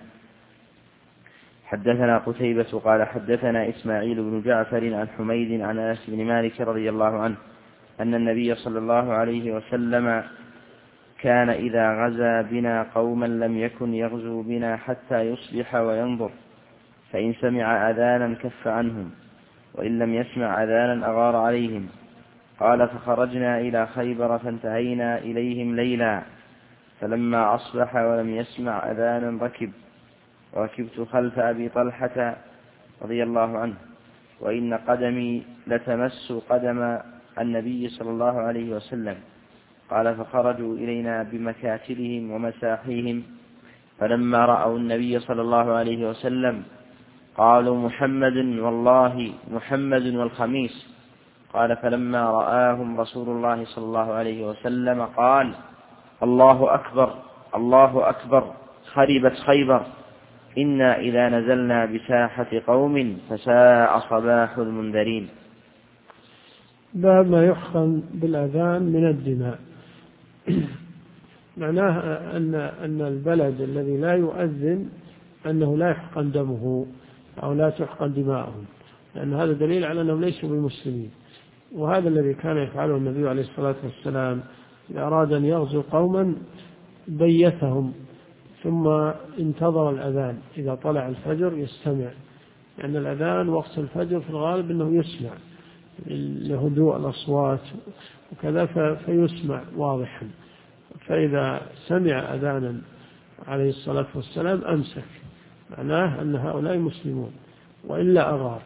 حدثنا قتيبة قال حدثنا إسماعيل بن جعفر عن حميد عن أنس بن مالك رضي الله عنه أن النبي صلى الله عليه وسلم كان إذا غزا بنا قوما لم يكن يغزو بنا حتى يصبح وينظر، فإن سمع أذانا كف عنهم، وإن لم يسمع أذانا أغار عليهم. قال: فخرجنا إلى خيبر فانتهينا إليهم ليلا، فلما أصبح ولم يسمع أذانا ركبت خلف أبي طلحة رضي الله عنه، وإن قدمي لتمس قدم النبي صلى الله عليه وسلم. قال: فخرجوا إلينا بمكاتلهم ومساحيهم، فلما رأوا النبي صلى الله عليه وسلم قالوا: محمد والله، محمد والخميس. قال: فلما رآهم رسول الله صلى الله عليه وسلم قال: الله أكبر، الله أكبر، خربت خيبر، إنا إذا نزلنا بساحة قوم فساء صباح المنذرين.
باب ما يحقن بالأذان من الدماء. معناه أن البلد الذي لا يؤذن أنه لا يحقن دمه أو لا تحقن دماؤهم، لأن هذا دليل على أنهم ليسوا بمسلمين. وهذا الذي كان يفعله النبي عليه الصلاة والسلام إذا أراد أن يغزو قوما بيتهم ثم انتظر الأذان، إذا طلع الفجر يستمع، لأن الأذان وقت الفجر في الغالب أنه يسمع لهدوء الأصوات وكذا فيسمع واضحا، فإذا سمع أذانا عليه الصلاة والسلام أمسك، معناه أن هؤلاء مسلمون وإلا أغار.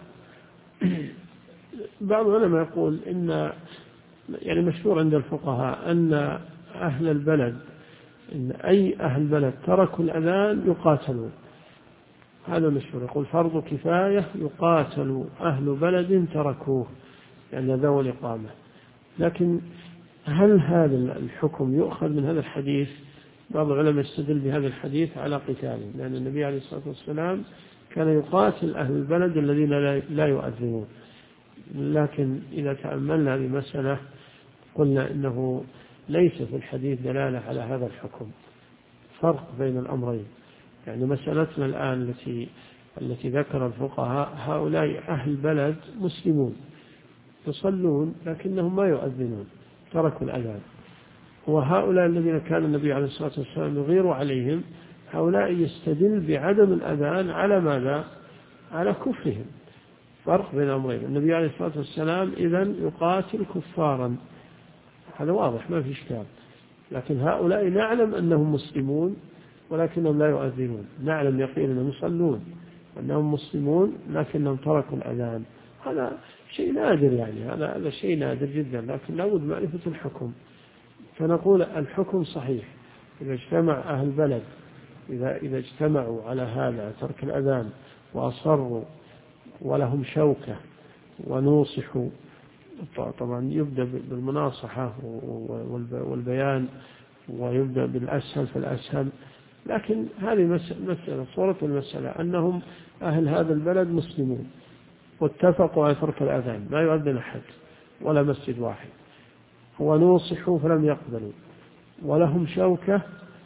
بعض العلماء يقول إن يعني مشهور عند الفقهاء أن أهل البلد، إن أي أهل بلد تركوا الأذان يقاتلون، هذا مشهور، يقول فرض كفاية يقاتل أهل بلد تركوه، يعني ذو الإقامة. لكن هل هذا الحكم يؤخذ من هذا الحديث؟ بعض العلماء يستدل بهذا الحديث على قتاله، لأن النبي عليه الصلاة والسلام كان يقاتل أهل البلد الذين لا يؤذنون. لكن إذا تأملنا هذه المسألة قلنا إنه ليس في الحديث دلالة على هذا الحكم، فرق بين الأمرين. يعني مسألتنا الآن التي ذكر الفقهاء، هؤلاء أهل بلد مسلمون يصلون لكنهم ما يؤذنون، تركوا الأذان. وهؤلاء الذين كان النبي عليه الصلاة والسلام يغير عليهم، هؤلاء يستدل بعدم الأذان على ماذا؟ على كفرهم. فرق بين الأمرين. النبي عليه الصلاة والسلام إذن يقاتل كفارا، هذا واضح ما في إشكال. لكن هؤلاء نعلم أنهم مسلمون ولكنهم لا يؤذنون، نعلم يقين أنهم يصلون وأنهم مسلمون لكنهم تركوا الأذان. هذا شيء نادر، يعني هذا شيء نادر جدا، لكن لابد معرفة الحكم. فنقول الحكم صحيح إذا اجتمع أهل بلد، إذا اجتمعوا على هذا ترك الأذان وأصروا ولهم شوكة ونوصحوا، طبعا يبدأ بالمناصحة والبيان ويبدأ بالأسهل فالأسهل. لكن هذه مسألة، صورة المسألة أنهم أهل هذا البلد مسلمون واتفقوا على ترك الأذان، ما يؤذن أحد ولا مسجد واحد، ونوصحوا فلم يقبلوا، ولهم شوكة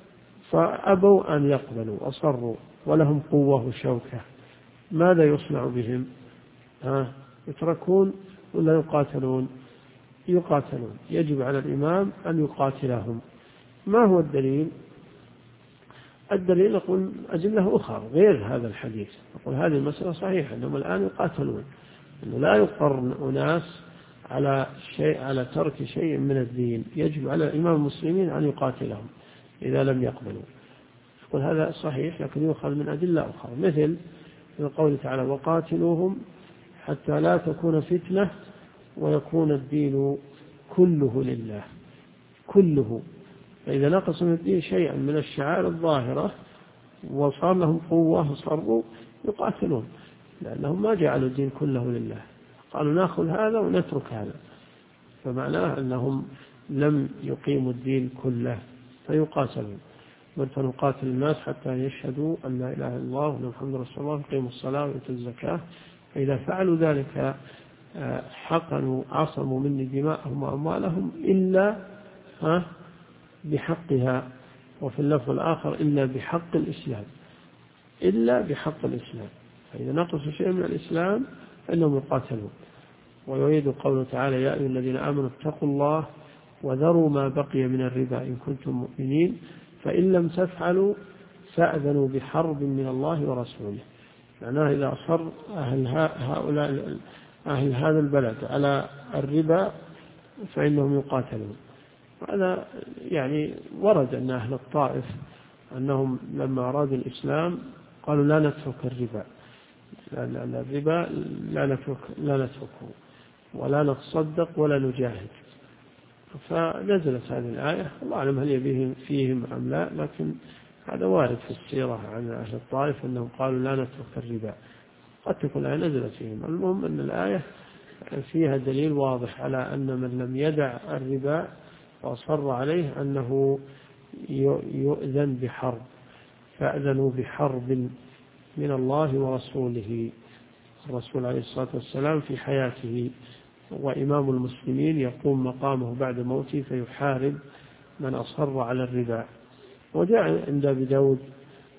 فأبوا أن يقبلوا، أصروا ولهم قوة وشوكة، ماذا يصنع بهم؟ يتركون ولا يقاتلون؟ يقاتلون. يجب على الإمام أن يقاتلهم. ما هو الدليل؟ الدليل نقول أدلة أخرى غير هذا الحديث. نقول هذه المسألة صحيحة أنهم الآن يقاتلون، أنه لا يقر أناس على ترك شيء من الدين، يجب على الإمام المسلمين أن يقاتلهم إذا لم يقبلوا. نقول هذا صحيح، لكن يؤخذ من أدلة أخرى، مثل قوله تعالى وقاتلوهم حتى لا تكون فتنة ويكون الدين كله لله، كله. فإذا نقص من الدين شيئا من الشعائر الظاهرة وصار لهم قوة وصروا يقاتلون، لأنهم ما جعلوا الدين كله لله، قالوا نأخذ هذا ونترك هذا، فمعناه أنهم لم يقيموا الدين كله فيقاتلون. ونقاتل الناس حتى يشهدوا أن لا إله إلا الله وأن محمدا رسول الله ويقيموا الصلاة ويؤتوا الزكاة، فإذا فعلوا ذلك حقنوا عصموا مني دماءهم وأموالهم إلا بحقها، وفي اللفظ الآخر إلا بحق الإسلام، إلا بحق الإسلام. فإذا نقص شيء من الإسلام فإنهم يقاتلون. ويريد قوله تعالى يا أيها الذين آمنوا اتقوا الله وذروا ما بقي من الربا إن كنتم مؤمنين فإن لم تفعلوا فأذنوا بحرب من الله ورسوله. معناه إذا أصر أهل هذا البلد على الربا فإنهم يقاتلون. هذا يعني ورد أن أهل الطائف أنهم لما أرادوا الإسلام قالوا لا نترك الربا، الربا لا نتركه ولا نتصدق ولا نجاهد. فنزلت هذه الآية، الله أعلم هل يبيهم فيهم أم لا، لكن هذا وارد في السيرة عن أهل الطائف أنهم قالوا لا نترك الربا، قد تكون الآية نزلت فيهم. المهم أن الآية فيها دليل واضح على أن من لم يدع الربا وأصر عليه أنه يؤذن بحرب، فأذنوا بحرب من الله ورسوله. الرسول عليه الصلاة والسلام في حياته وإمام المسلمين يقوم مقامه بعد موته فيحارب من أصر على الربا. وجاء عند أبي داود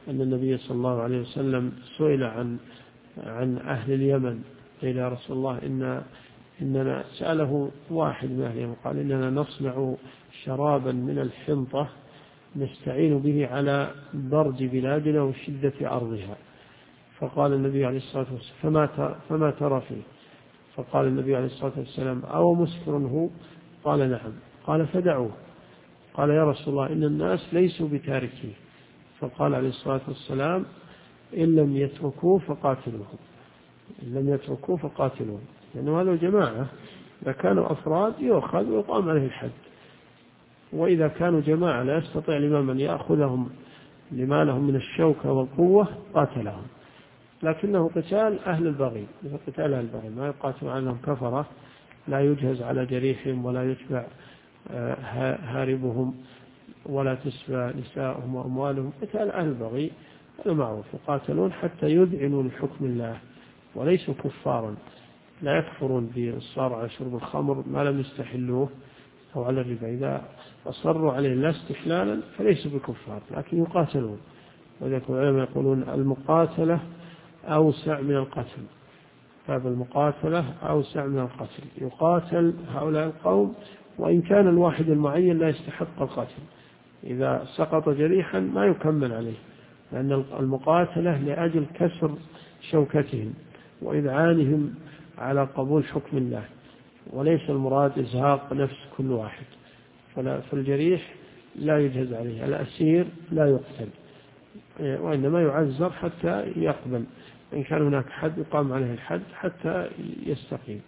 أن النبي صلى الله عليه وسلم سئل عن أهل اليمن، قيل يا رسول الله إننا سأله واحد من أهل اليمن قال إننا نصنع شرابا من الحنطة نستعين به على برد بلادنا وشدة أرضها. فقال النبي عليه الصلاة والسلام فما ترى فيه؟ فقال النبي عليه الصلاة والسلام أو مسكر هو؟ قال نعم. قال فدعوه. قال يا رسول الله إن الناس ليسوا بتاركيه. فقال عليه الصلاة والسلام إن لم يتركوه فقاتلوهم، إن لم يتركوه فقاتلوهم، لأنه هذا جماعة، إذا كانوا أفراد يؤخذ ويقام عليه الحد، وإذا كانوا جماعة لا يستطيع الإمام أن يأخذهم لما لهم من الشوكة والقوة قاتلهم، لكنه قتال أهل البغي، قتال أهل البغي، ما يقاتل عنهم كفرة لا يجهز على جريحهم ولا يتبع هاربهم ولا تسبى نساءهم وأموالهم، قتال أهل البغي هذا معروف، يقاتلون حتى يذعنوا لحكم الله وليسوا كفارا، لا يكفرون بالإصرار على شرب الخمر ما لم يستحلوه أو على الربا، إذا أصروا عليه لا استحلالا فليسوا بكفار لكن يقاتلون. وذلك العلماء يقولون المقاتلة أوسع من القتل، باب المقاتلة أوسع من القتل، يقاتل هؤلاء القوم وإن كان الواحد المعين لا يستحق القتل، إذا سقط جريحا ما يكمل عليه، لأن المقاتلة لأجل كسر شوكتهم وإذعانهم على قبول حكم الله، وليس المراد إزهاق نفس كل واحد. فالجريح لا يجهز عليه، الأسير لا يقتل وإنما يعذر حتى يقبل، إن كان هناك حد يقام عليه الحد حتى يستقيم.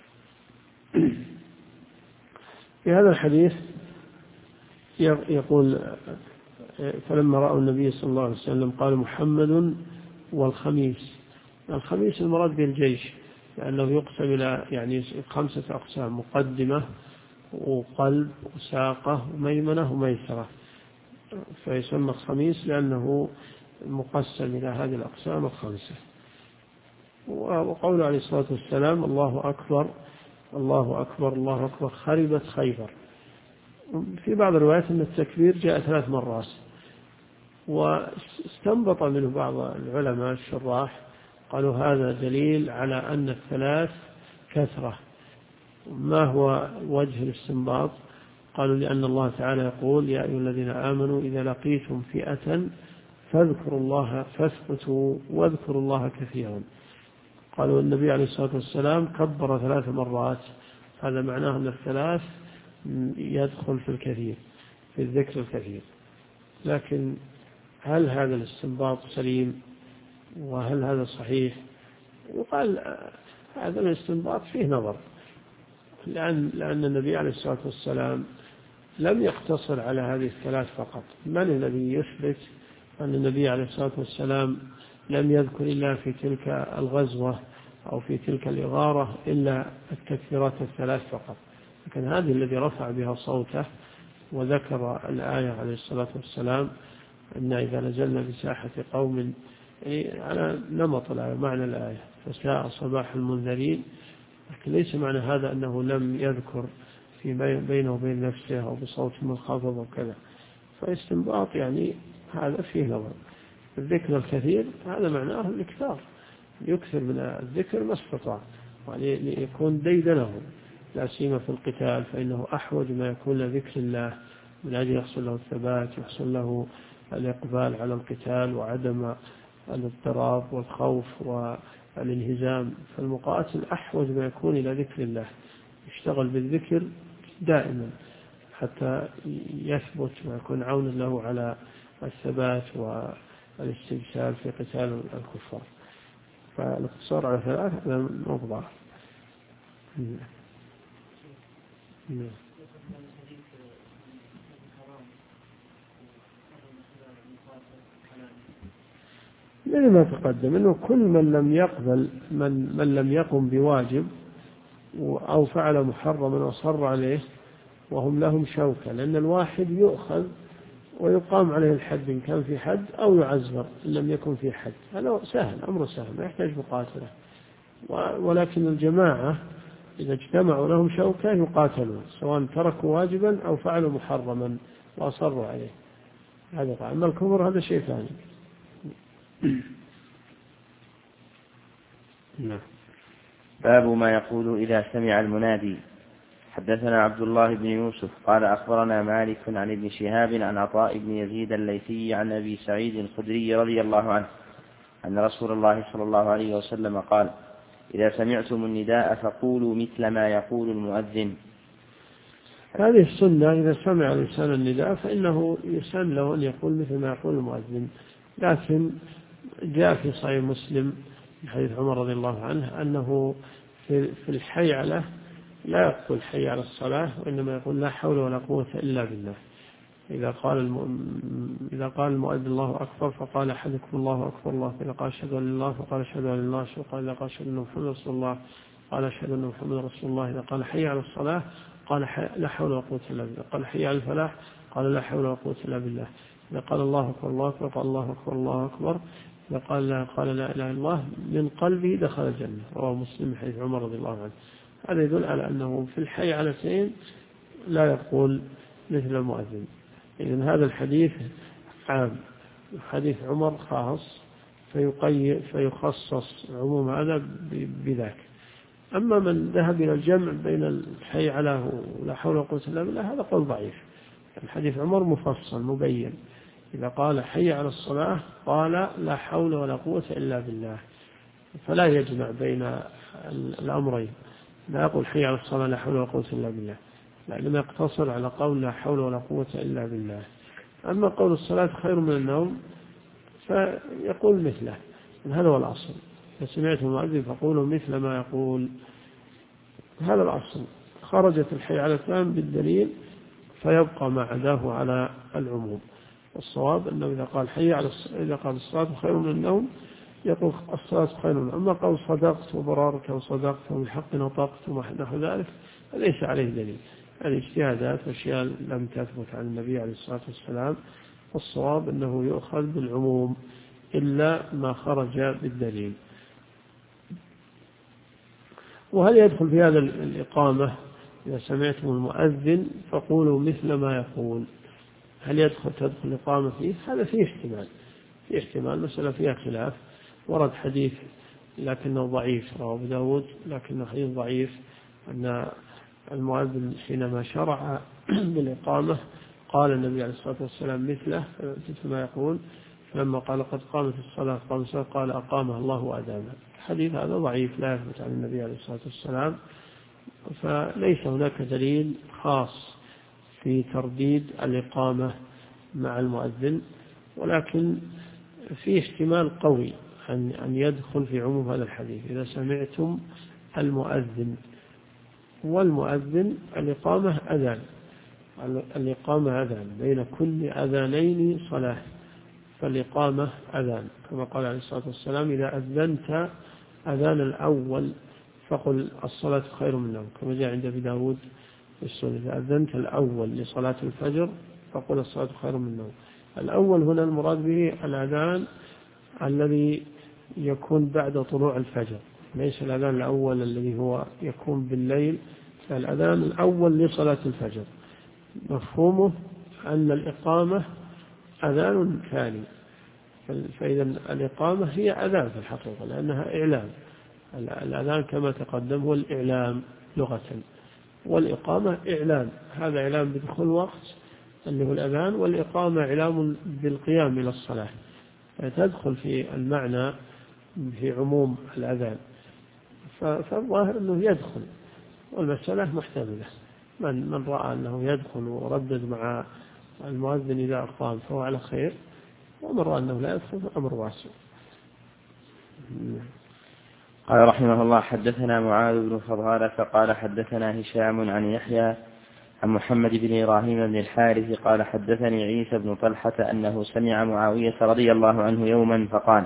في هذا الحديث يقول فلما رأوا النبي صلى الله عليه وسلم قال محمد والخميس. الخميس المراد بالجيش، لأنه يقسم إلى يعني 5 أقسام: مقدمة وقلب وساقة وميمنة وميسرة، فيسمى الخميس لأنه مقسم إلى هذه الأقسام 5. وقول عليه الصلاة والسلام الله أكبر الله أكبر الله أكبر خربت خيبر. في بعض الروايات أن التكبير جاء 3 مرات، واستنبط منه بعض العلماء الشراح قالوا هذا دليل على أن 3 كثرة. ما هو وجه الاستنباط؟ قالوا لأن الله تعالى يقول يا أيها الذين آمنوا إذا لقيتم فئة فاذكروا الله فاثبتوا واذكروا الله كثيرا. قالوا النبي عليه الصلاة والسلام كبر 3 مرات، هذا معناه أن 3 يدخل في الكثير، في الذكر الكثير. لكن هل هذا الاستنباط سليم وهل هذا صحيح؟ يقال هذا الاستنباط فيه نظر، لأن النبي عليه الصلاة والسلام لم يقتصر على هذه 3 فقط. من الذي يثبت أن النبي عليه الصلاة والسلام لم يذكر إلا في تلك الغزوة أو في تلك الإغارة إلا التكبيرات 3 فقط؟ لكن هذه الذي رفع بها صوته وذكر الآية عليه الصلاة والسلام أن إذا نزلنا بساحة قوم، على نمط الآية معنى الآية فساء صباح المنذرين، لكن ليس معنى هذا أنه لم يذكر في بينه وبين نفسه أو بصوت منخفض وكذا. فاستنباط يعني هذا فيه نظر. الذكر الكثير هذا معناه الإكثار، يكثر من الذكر ما استطاع، ليكون ديدنه، لا سيما في القتال فإنه أحوج ما يكون لذكر الله من أجل يحصل له الثبات، يحصل له الإقبال على القتال وعدم الاضطراب والخوف والانهزام. فالمقاتل أحوج ما يكون إلى ذكر الله، يشتغل بالذكر دائما حتى يثبت ويكون عونا له على الثبات والاستبشار في قتال الكفار. فالاقتصار على 3 هذا موضوع. من ما تقدم أنه كل من لم يقبل من لم يقم بواجب أو فعل محرما وصر عليه وهم لهم شوكة، لأن الواحد يؤخذ ويقام عليه الحد إن كان في حد أو يعزر إن لم يكن في حد، هذا سهل، أمره سهل ما يحتاج مقاتلة. ولكن الجماعة إذا اجتمعوا لهم شوكة يقاتلون سواء تركوا واجبا أو فعلوا محرما وأصروا عليه، هذا. أما الكفر هذا شيء ثاني.
باب ما يقول إذا سمع المنادي. حدثنا عبد الله بن يوسف قال أخبرنا مالك عن ابن شهاب عن عطاء بن يزيد الليثي عن أبي سعيد الخدري رضي الله عنه أن رسول الله صلى الله عليه وسلم قال: إذا سمعتم النداء فقولوا مثل ما يقول المؤذن.
هذه السنة، إذا سمع الإنسان النداء فإنه يسن له أن يقول مثل ما يقول المؤذن، لكن جاء في صحيح مسلم من حديث عمر رضي الله عنه أنه في الحي على لا يقول حي على الصلاة، وإنما يقول لا حول ولا قوة إلا بالله. إذا قال المؤذن الله أكبر فقال أحدكم الله أكبر الله، إذا قال أشهد أن الله فقال أشهد أن الله، إذا قال أشهد أن محمد رسول الله قال أشهد أن محمد رسول الله، إذا قال حي على الصلاة قال لا حول ولا قوة إلا بالله، قال حي على الفلاح قال لا حول ولا قوة إلا بالله، إذا قال الله أكبر الله أكبر قال الله أكبر الله أكبر، إذا قال لا إله إلا الله من قلبه دخل الجنة. رواه مسلم حديث عمر رضي الله عنه. هذا يدل على أنه في الحي على شيء لا يقول مثل المؤذن. إذن هذا الحديث عام، حديث عمر خاص فيخصص عموم هذا بذاك. أما من ذهب إلى الجمع بين الحي على ولا حول ولا قوة إلا بالله هذا قول ضعيف. الحديث عمر مفصل مبين، إذا قال حي على الصلاة قال لا حول ولا قوة إلا بالله، فلا يجمع بين الأمرين، لا يقول حي على الصلاة لا حول ولا قوة إلا بالله، لأنه يقتصر على قول لا حول ولا قوة إلا بالله. أما قول الصلاة خير من النوم فيقول مثله، هذا هو الأصل. فسمعت المؤذن فقولوا مثل ما يقول، هذا الأصل. خرجت الحي على الثاني بالدليل فيبقى ما عداه على العموم. والصواب أنه إذا قال الصلاة خير من النوم يقول الصلاة خير من النوم. أما قول صدقت وبرارك وصدقت وبالحق نطقت وما نحو ذلك فليس عليه دليل، هذه اجتهادات وأشياء لم تثبت عن النبي عليه الصلاة والسلام. والصواب أنه يؤخذ بالعموم إلا ما خرج بالدليل. وهل يدخل في هذا الإقامة إذا سمعتم المؤذن فقولوا مثل ما يقول؟ هل تدخل الإقامة فيه؟ هذا فيه احتمال، مسألة فيها خلاف. ورد حديث لكنه ضعيف رواه أبو داود، لكنه حديث ضعيف، أن المؤذن حينما شرع بالإقامة قال النبي عليه الصلاة والسلام مثل ما يقول، فلما قال قد قامت الصلاة قال أقامها الله وأدامها. الحديث هذا ضعيف لا يثبت عن النبي عليه الصلاة والسلام، فليس هناك دليل خاص في ترديد الإقامة مع المؤذن، ولكن في احتمال قوي أن يدخل في عموم هذا الحديث. إذا سمعتم المؤذن، والمؤذن الإقامة أذان بين كل أذانين صلاة، فالإقامة أذان، كما قال عليه الصلاة والسلام إذا أذنت أذان الأول فقل الصلاة خير من النوم، كما جاء عند أبي داود في السنة إذا أذنت الأول لصلاة الفجر فقل الصلاة خير من النوم. الأول هنا المراد به الأذان الذي يكون بعد طلوع الفجر، ليس الأذان الأول الذي هو يكون بالليل، فالأذان الأول لصلاة الفجر مفهومه أن الإقامة أذان ثاني، فإذا الإقامة هي أذان في الحقيقة لأنها إعلام. الأذان كما تقدم هو الإعلام لغة، والإقامة إعلام، هذا إعلام بدخول وقت اللي هو الأذان، والإقامة إعلام بالقيام إلى الصلاة، فتدخل في المعنى في عموم الأذان. فالظاهر أنه يدخل، والمسألة محتملة، من رأى أنه يدخل وردد مع المؤذن إذا أقام فهو على خير، ومن رأى أنه لا يدخل فأمر واسع.
قال رحمه الله حدثنا معاذ بن فضالة قال حدثنا هشام عن يحيى عن محمد بن إبراهيم بن الحارث قال حدثني عيسى بن طلحة أنه سمع معاوية رضي الله عنه يوما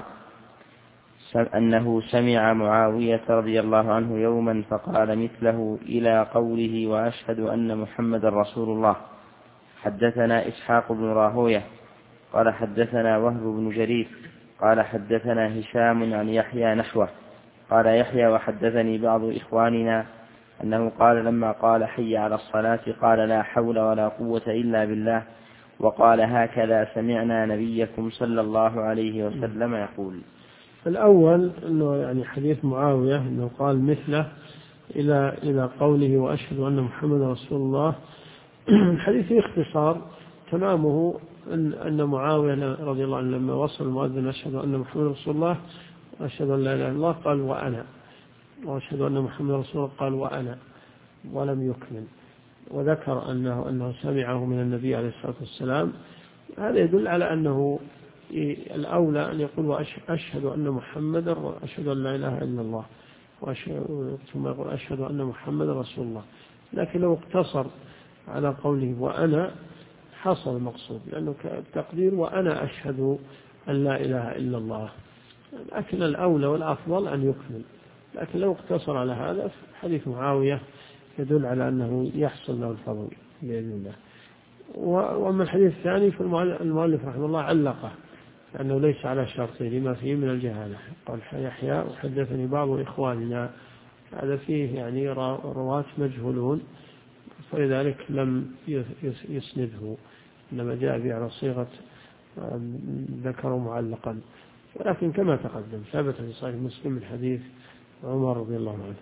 فقال مثله إلى قوله وأشهد أن محمد رسول الله. حدثنا إسحاق بن راهوية قال حدثنا وهب بن جرير قال حدثنا هشام عن يحيى نحوه. قال يحيى وحدثني بعض إخواننا أنه قال لما قال حي على الصلاة قال لا حول ولا قوة إلا بالله، وقال هكذا سمعنا نبيكم صلى الله عليه وسلم يقول.
الأول أنه يعني حديث معاوية أنه قال مثله إلى قوله وأشهد أن محمد رسول الله. الحديث باختصار تمامه أن معاوية رضي الله عنه لما وصل المؤذن أشهد أن محمد رسول الله وأشهد أن لا إله إلا الله قال وأنا، وأشهد أن محمد رسول الله قال وأنا، ولم يكمل، وذكر أنه سمعه من النبي عليه الصلاة والسلام. هذا يدل على أنه الأولى أن يقول وأشهد أن محمد، أشهد أن لا إله إلا الله، ثم يقول أشهد أن محمد رسول الله. لكن لو اقتصر على قوله وأنا حصل المقصود، لأنه التقدير وأنا أشهد أن لا إله إلا الله، لكن الأولى والأفضل أن يكمل. لكن لو اقتصر على هذا حديث معاوية يدل على أنه يحصل له الفضل بإذن الله. وأما الحديث الثاني فالمؤلف رحمه الله علقه لأنه ليس على شرطه لما فيه من الجهالة. قال يحيى وحدثني بعض إخواننا، هذا فيه يعني رواة مجهولون، فلذلك لم يسنده، إنما جاء به على صيغة ذكر معلقا. ولكن كما تقدم ثبت في صحيح مسلم من حديث عمر رضي الله عنه.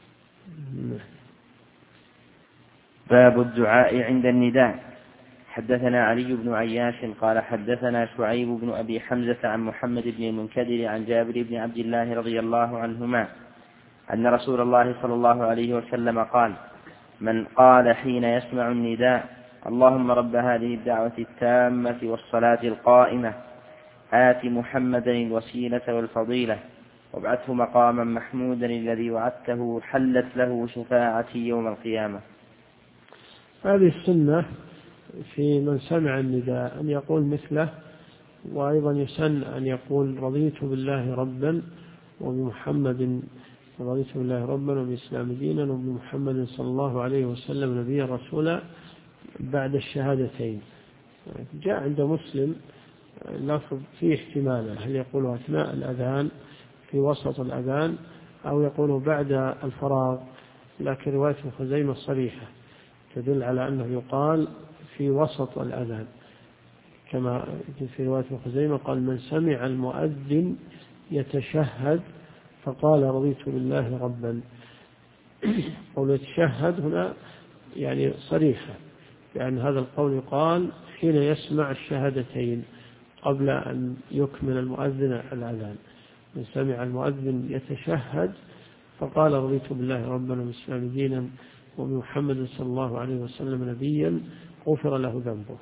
باب الدعاء عند النداء. حدثنا علي بن عياش قال حدثنا شعيب بن أبي حمزة عن محمد بن المنكدر عن جابر بن عبد الله رضي الله عنهما أن رسول الله صلى الله عليه وسلم قال: من قال حين يسمع النداء: اللهم رب هذه الدعوة التامة والصلاة القائمة آت محمدا الوسيلة والفضيلة وابعثه مقاما محمودا الذي وعدته حلت له شفاعتي يوم القيامة.
هذه السنة في من سمع النداء أن يقول مثله، وأيضا يسن أن يقول رضيت بالله ربا وبمحمد، رضيت بالله ربا وبالإسلام دينا وبمحمد صلى الله عليه وسلم نبيا رسولا بعد الشهادتين. جاء عند مسلم لفظ فيه احتمال، هل يقوله أثناء الأذان في وسط الأذان أو يقوله بعد الفراغ، لكن رواية خزيمة صريحة تدل على أنه يقال في وسط الأذان، كما في رواية خزيمة قال: من سمع المؤذن يتشهد فقال رضيت بالله ربا. قول يتشهد هنا يعني صريحة، لأن هذا القول يقال حين يسمع الشهادتين قبل أن يكمل المؤذن الأذان. من سمع المؤذن يتشهد فقال رضيت بالله ربا وبالإسلام دينا وبمحمد صلى الله عليه وسلم نبيا غفر له ذنبه.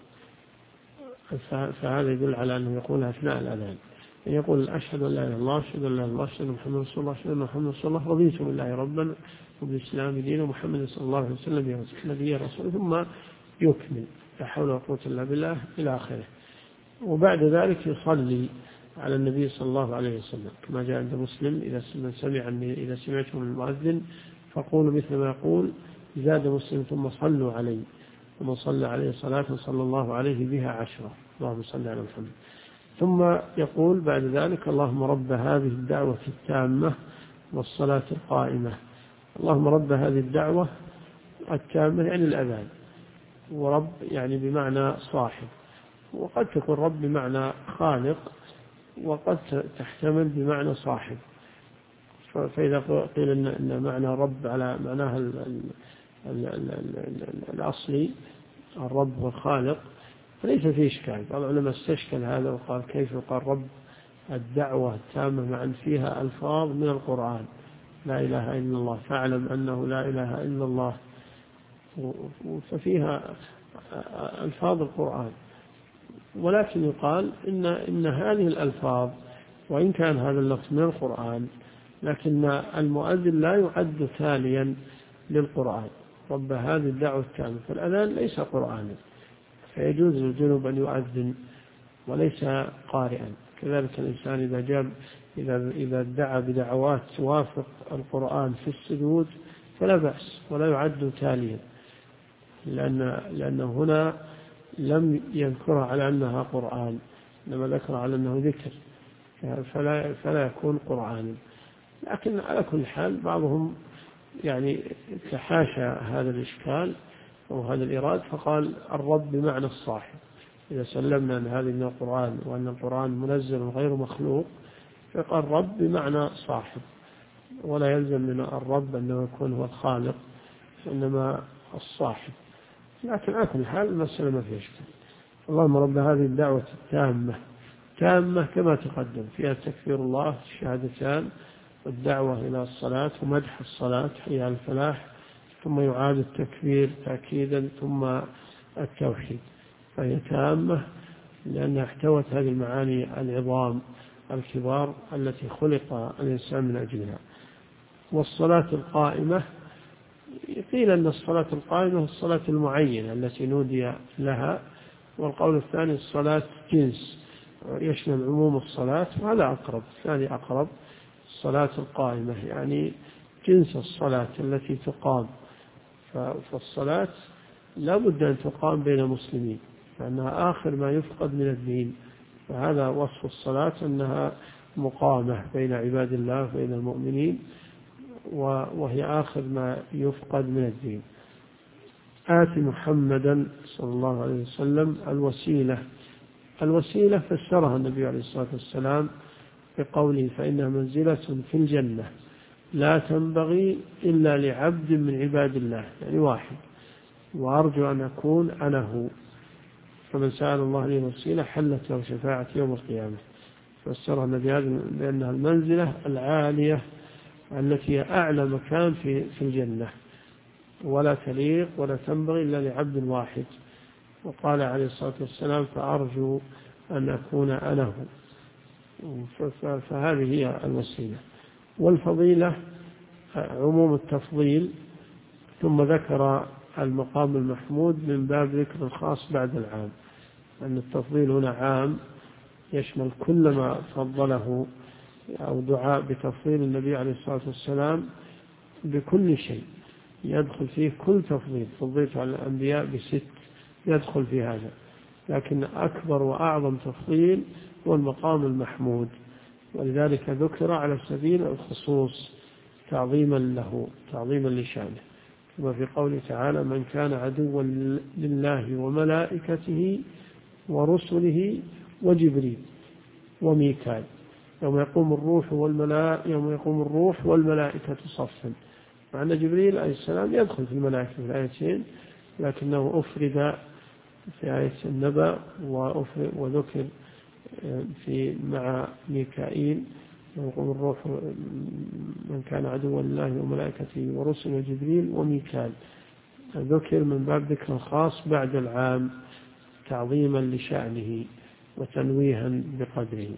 فهذا يدل على أنه يقول أثناء الأذان، يعني يقول أشهد أن لا إله إلا الله، أشهد أن لا إله إلا الله، أشهد أن محمد رسول الله، أشهد أن محمد رسول الله، رضيت بالله ربا وبالإسلام دينا ومحمد صلى الله عليه وسلم نبيا رسول، ثم يكمل لا حول ولا قوة إلا بالله إلى آخره. وبعد ذلك يصلي على النبي صلى الله عليه وسلم كما جاء عند مسلم: إذا سمعتم المؤذن فقولوا مثل ما يقول. زاد مسلم: ثم صلوا علي، ومن صلى عليه صلاة صلى الله عليه بها 10. اللهم صل على محمد. ثم يقول بعد ذلك: اللهم رب هذه الدعوة التامة والصلاة القائمة. اللهم رب هذه الدعوة التامة يعني الأذان، ورب يعني بمعنى صاحب، وقد تكون رب بمعنى خالق، وقد تحتمل بمعنى صاحب. فإذا قيل إن معنى رب على معناها الأصلي الرب والخالق فليس فيه إشكال. بعض العلماء استشكل هذا وقال: كيف يقال رب الدعوة التامة مع أن فيها ألفاظ من القرآن لا إله إلا الله، فاعلم أنه لا إله إلا الله، ففيها ألفاظ القرآن. ولكن يقال إن هذه الألفاظ وإن كان هذا اللفظ من القرآن، لكن المؤذن لا يعد تاليا للقرآن. رب هذه الدعوة التامة، فالأذان ليس قرآنا، فيجوز للجنوب أن يؤذن وليس قارئا. كذلك الإنسان إذا دعا بدعوات توافق القرآن في السجود فلا بأس ولا يعد تاليا، لأنه هنا لم يذكرها على أنها قرآن، إنما ذكر على أنه ذكر، فلا يكون قرآنا. لكن على كل حال بعضهم يعني تحاشى هذا الإشكال أو هذا الإراد، فقال الرب بمعنى الصاحب، إذا سلمنا أن هذه من القرآن وأن القرآن منزل غير مخلوق، فقال رب بمعنى صاحب، ولا يلزم من الرب أنه يكون هو الخالق، إنما الصاحب. لكن على كل حال المسألة ما فيها إشكال. اللهم رب هذه الدعوة التامة، تامة كما تقدم، فيها تكبير الله الشهادتان والدعوة إلى الصلاة ومدح الصلاة حي على الفلاح، ثم يعاد التكبير تأكيدا، ثم التوحيد. فهي تامة لأنها احتوت هذه المعاني العظام الكبار التي خلق الإنسان من أجلها. والصلاة القائمة، قيل أن الصلاة القائمة الصلاة المعينة التي نودي لها، والقول الثاني الصلاة جنس يشمل عموم الصلاة، وهذا أقرب، الثاني أقرب. الصلاة القائمة يعني جنس الصلاة التي تقام، فالصلاة لا بد أن تقام بين المسلمين، لأنها آخر ما يفقد من الدين، فهذا وصف الصلاة أنها مقامة بين عباد الله بين المؤمنين، وهي آخر ما يفقد من الدين. آت محمدا صلى الله عليه وسلم الوسيلة. الوسيلة فسرها النبي عليه الصلاة والسلام بقوله فإنها منزلة في الجنة لا تنبغي إلا لعبد من عباد الله، يعني واحد، وأرجو أن أكون أنا هو، فمن سأل الله لي الوسيلة حلت له شفاعة يوم القيامة. فسرها النبي بأنها المنزلة العالية التي أعلى مكان في الجنة، ولا تليق ولا تنبغي إلا لعبد واحد. وقال عليه الصلاة والسلام فأرجو أن أكون أنا هو. فهذه هي الوسيلة. والفضيلة عموم التفضيل، ثم ذكر المقام المحمود من باب ذكر الخاص بعد العام، أن التفضيل هنا عام يشمل كل ما فضله أو دعاء بتفضيل النبي عليه الصلاة والسلام بكل شيء، يدخل فيه كل تفضيل. فضلت على الأنبياء ب6 يدخل في هذا، لكن أكبر وأعظم تفضيل هو المقام المحمود، ولذلك ذكر على سبيل الخصوص تعظيما له، تعظيما لشانه، كما في قوله تعالى من كان عدوا لله وملائكته ورسله وجبريل وميكال يوم يقوم الروح والملائكة صفا. مع أن جبريل عليه السلام يدخل في الملائكة في الآيتين، لكنه أفرد في آية النبأ وذكر في مع ميكائيل يقوم الروح من كان عدوا لله وملائكته ورسله وجبريل وميكال، ذكر من باب ذكر الخاص بعد العام تعظيما لشأنه وتنويها بقدره.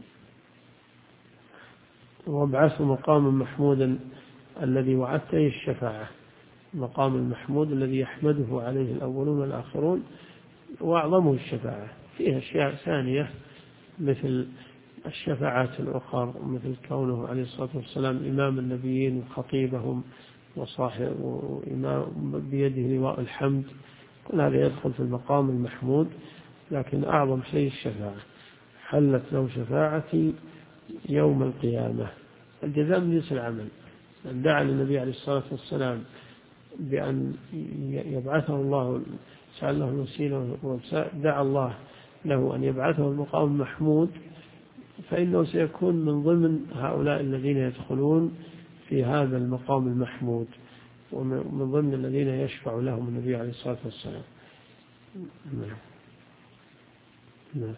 وابعث مقاما محمودا الذي وعدته الشفاعة، المقام المحمود الذي يحمده عليه الأولون والآخرون، وأعظمه الشفاعة. فيها أشياء ثانية مثل الشفاعات الأخرى، مثل كونه عليه الصلاة والسلام إمام النبيين وخطيبهم وصاحب وإمام بيده لواء الحمد، كل هذا يدخل في المقام المحمود. لكن أعظم شيء الشفاعة، حلت له شفاعتي يوم القيامة. الجزاء من جنس العمل. من دعا للنبي عليه الصلاة والسلام بأن يبعثه الله، سأل له الوسيلة ودعا الله له أن يبعثه المقام المحمود، فإنه سيكون من ضمن هؤلاء الذين يدخلون في هذا المقام المحمود، ومن ضمن الذين يشفع لهم النبي عليه الصلاة والسلام. نعم.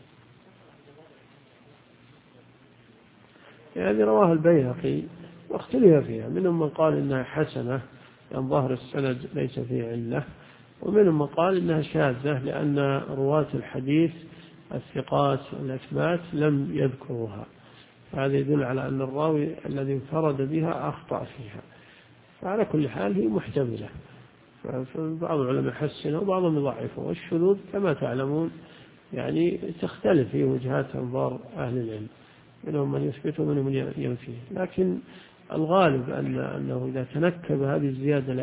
هذه رواه البيهقي واختلف فيها، منهم من قال إنها حسنة لأن ظهر السند ليس فيه علة، ومنهم من قال إنها شاذة لأن رواة الحديث الثقات الأثبات لم يذكروها، فهذا يدل على أن الراوي الذي انفرد بها أخطأ فيها. فعلى كل حال هي محتملة، فبعض العلماء حسنه وبعضهم يضعفه. والشذوذ كما تعلمون يعني تختلف في وجهات أنظار أهل العلم، منهم من يثبته ومنهم من ينفيه، لكن الغالب أنه إذا تنكب هذه الزيادة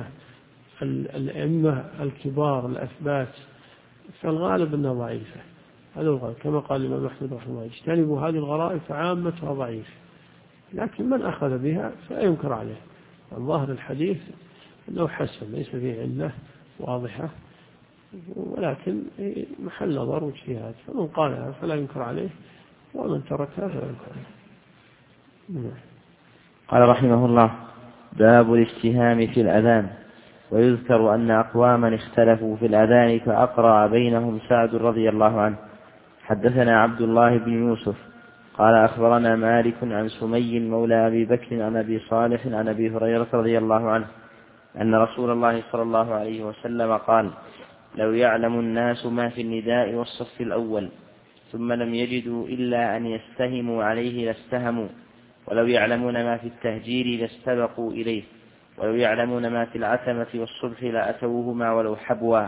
الأئمة الكبار الأثبات فالغالب أنها ضعيفة. هذا الغالب، كما قال الإمام أحمد رحمه الله اجتنبوا هذه الغرائب فعامتها ضعيف، لكن من أخذ بها فلا ينكر عليه. الظاهر الحديث أنه حسن ليس فيه علة واضحة، ولكن محل نظر واجتهاد، فمن قالها فلا ينكر عليه ومن تركها فلا ينكر عليه.
قال رحمه الله: باب الاجتهام في الأذان. ويذكر أن أقواما اختلفوا في الأذان فأقرأ بينهم سعد رضي الله عنه. حدثنا عبد الله بن يوسف قال أخبرنا مالك عن سمي مولى أبي بكر عن أبي صالح عن أبي هريرة رضي الله عنه أن رسول الله صلى الله عليه وسلم قال: لو يعلم الناس ما في النداء والصف الأول ثم لم يجدوا إلا أن يستهموا عليه لاستهموا، ولو يعلمون ما في التهجير لاستبقوا إليه، ولو يعلمون ما في العتمة والصبح لأتوهما ولو حبوا.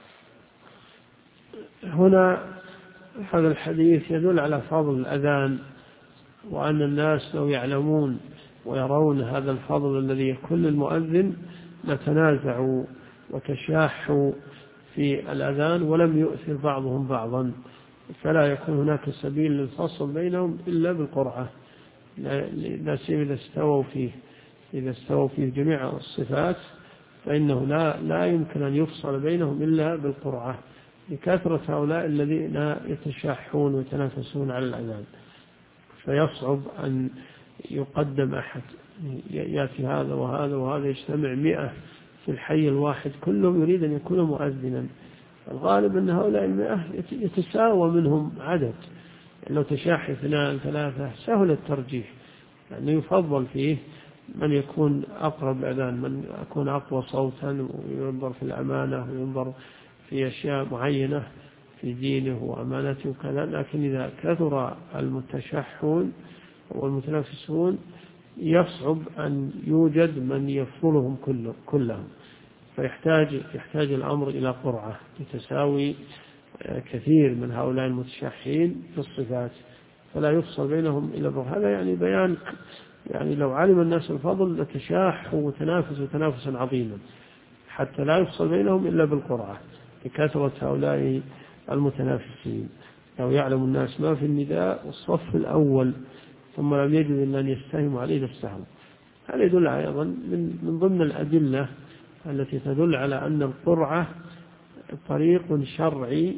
هنا هذا الحديث يدل على فضل الأذان، وأن الناس لو يعلمون ويرون هذا الفضل الذي يكون للمؤذن لتنازعوا وتشاحوا في الأذان ولم يؤثر بعضهم بعضا، فلا يكون هناك سبيل للفصل بينهم إلا بالقرعة، لا سيما إذا استووا فيه جميع الصفات فإنه لا يمكن أن يفصل بينهم إلا بالقرعة، لكثرة هؤلاء الذين يتشاحون ويتنافسون على الأذان، فيصعب أن يقدم أحد، يأتي هذا وهذا وهذا يجتمع 100 في الحي الواحد كلهم يريد أن يكون مؤذنا. الغالب أن هؤلاء 100 يتساوى منهم عدد، يعني لو تشاحي 2 3 سهل الترجيح، يعني يفضل فيه من يكون أقرب الأذان، من يكون أقوى صوتا، وينظر في الأمانة وينظر في أشياء معينة في دينه وأمانته وكذا. لكن إذا كثر المتشحون والمتنافسون يصعب أن يوجد من يفضلهم كلهم، فيحتاج الأمر إلى قرعة لتساوي كثير من هؤلاء المتشحين في الصفات، فلا يفصل بينهم إلا بالقرعة. هذا يعني بيان، يعني لو علم الناس الفضل لتشاحوا وتنافسوا تنافسا عظيما حتى لا يفصل بينهم إلا بالقرعة لكثرة هؤلاء المتنافسين. لو يعلم الناس ما في النداء والصف الأول ثم لم يجد إلا أن يستهموا عليه لاستهموا. هذا يدل أيضا من ضمن الأدلة التي تدل على أن القرعة طريق شرعي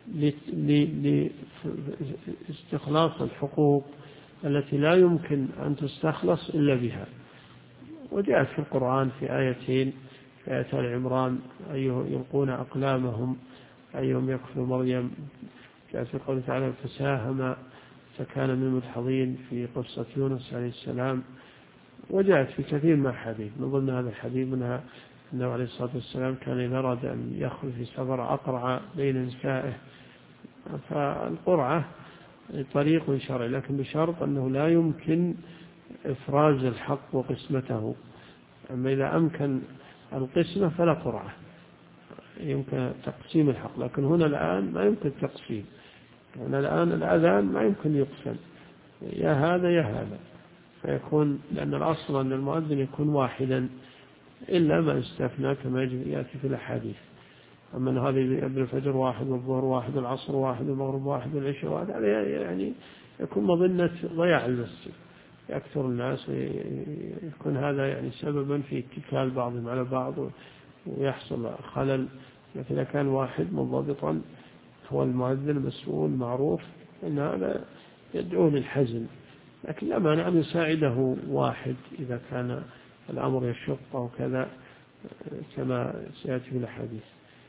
لاستخلاص الحقوق التي لا يمكن أن تستخلص إلا بها. وجاءت في القرآن في آيتين، في آية آل عمران: أيهم يلقون أقلامهم أيهم يكفر مريم. جاءت في قوله تعالى: فساهم فكان من المدحضين، في قصة يونس عليه السلام. وجاءت في كثير من الحديث، من ضمن هذا الحديث منها أنه عليه الصلاة والسلام كان إذا أراد أن يخرج في سفر أقرع بين نسائه. فالقرعة طريق شرعي، لكن بشرط أنه لا يمكن إفراز الحق وقسمته. أما إذا أمكن القسمة فلا قرعة، يمكن تقسيم الحق، لكن هنا الآن ما يمكن تقسيم. هنا الآن الأذان ما يمكن يقسم، يا هذا يا هذا، فيكون لأن الأصل أن المؤذن يكون واحدا إلا ما استثنى كما يأتي في الأحاديث. أما أن هذا يأذن الفجر واحد والظهر واحد والعصر واحد والمغرب واحد والعشاء واحد، هذا يعني يكون مظنة ضياع المسجد، يكثر الناس ويكون هذا يعني سببا في اتكال بعضهم على بعض ويحصل خلل. لكن إذا كان واحد منضبطا هو المؤذن المسؤول معروف، إن هذا يدعو للحزم، لكن لا مانع أن يساعده واحد إذا كان الأمر يشق أو كذا كما سيأتي في الحديث.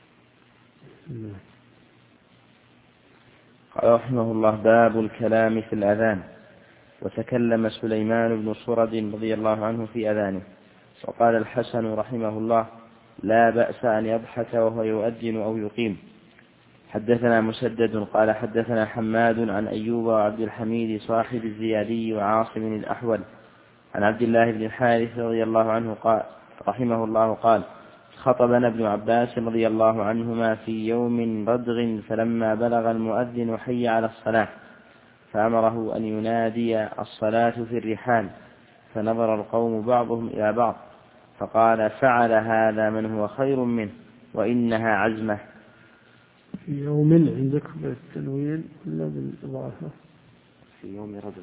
قال رحمه الله: باب الكلام في الأذان. وتكلم سليمان بن سرد رضي الله عنه في أذانه، وقال الحسن رحمه الله: لا بأس أن يضحك وهو يؤذن أو يقيم. حدثنا مسدد قال حدثنا حماد عن أيوب وعبد الحميد صاحب الزيادي وعاصم الأحول عن عبد الله بن الحارث رضي الله عنه قال رحمه الله قال: خطبنا ابن عباس رضي الله عنهما في يوم ردغ، فلما بلغ المؤذن حي على الصلاة فأمره أن ينادي الصلاة في الرحال، فنظر القوم بعضهم إلى بعض فقال: فعل هذا من هو خير منه وإنها عزمة.
في يوم عندك بالتنوين ولا بالإضافة؟
في يوم ردغ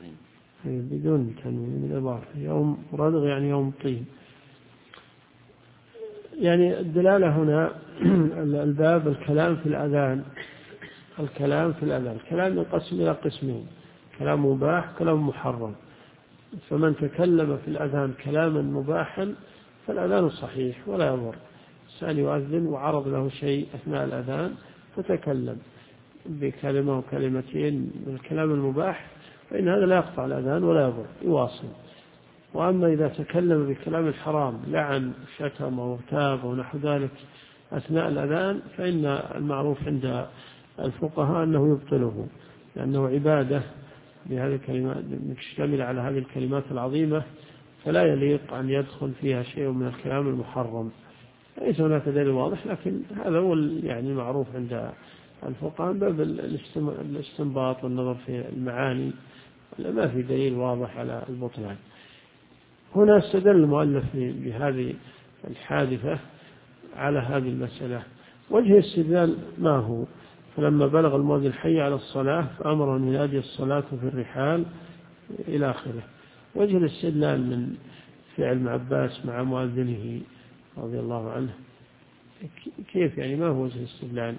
بدون تنوين بالإضافة. يوم ردغ يعني يوم طين. يعني الدلالة هنا الباب الكلام في الأذان. الكلام في الأذان كلام ينقسم إلى قسمين: كلام مباح، كلام محرم. فمن تكلم في الأذان كلاما مباحا فالأذان صحيح ولا يضر. الإنسان يؤذن وعرض له شيء أثناء الأذان فتكلم بكلمة وكلمتين من الكلام المباح فإن هذا لا يقطع الأذان ولا يضر، يواصل. وأما إذا تكلم بكلام الحرام، لعن، شتم أو اغتاب ونحو ذلك أثناء الأذان، فإن المعروف عند الفقهاء أنه يبطله، لأنه عبادة بهذه الكلمات مشتمل على هذه الكلمات العظيمة، فلا يليق أن يدخل فيها شيء من الكلام المحرم. ليس هناك دليل واضح، لكن هذا هو يعني المعروف عند الفقهاء، باب الاستنباط والنظر في المعاني، ما في دليل واضح على البطلان. هنا استدل المؤلف بهذه الحادثة على هذه المسألة. وجه الاستدلال ما هو؟ فلما بلغ المؤذن حي على الصلاة فأمر أن ينادي الصلاة في الرحال إلى آخره. وجه الاستدلال من فعل ابن عباس مع مؤذنه رضي الله عنه كيف يعني؟ ما هو وجه الاستدلال؟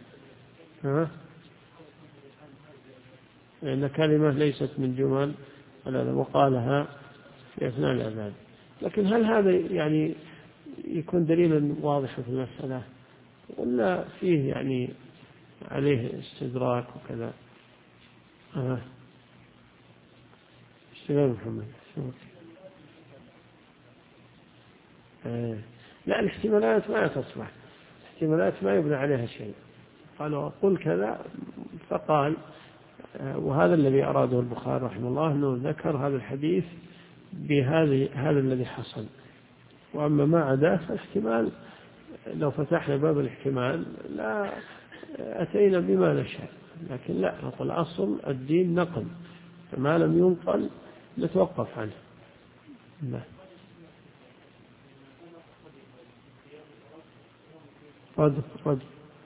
لأن كلمة ليست من جمل الأذان وقالها في أثناء الأذان، لكن هل هذا يعني يكون دليلا واضحا في المسألة ولا فيه يعني عليه استدراك وكذا؟ استدراك محمد. لا، الاحتمالات ما تصلح، الاحتمالات ما يبنى عليها شيء. قالوا أقول كذا فقال، وهذا الذي أراده البخاري رحمه الله أنه ذكر هذا الحديث هذا الذي حصل. وأما ما عداه فاحتمال، لو فتحنا باب الاحتمال لا أتينا بما نشاء، لكن لا نقول أصل الدين نقل، فما لم ينقل نتوقف عنه. لا. رد.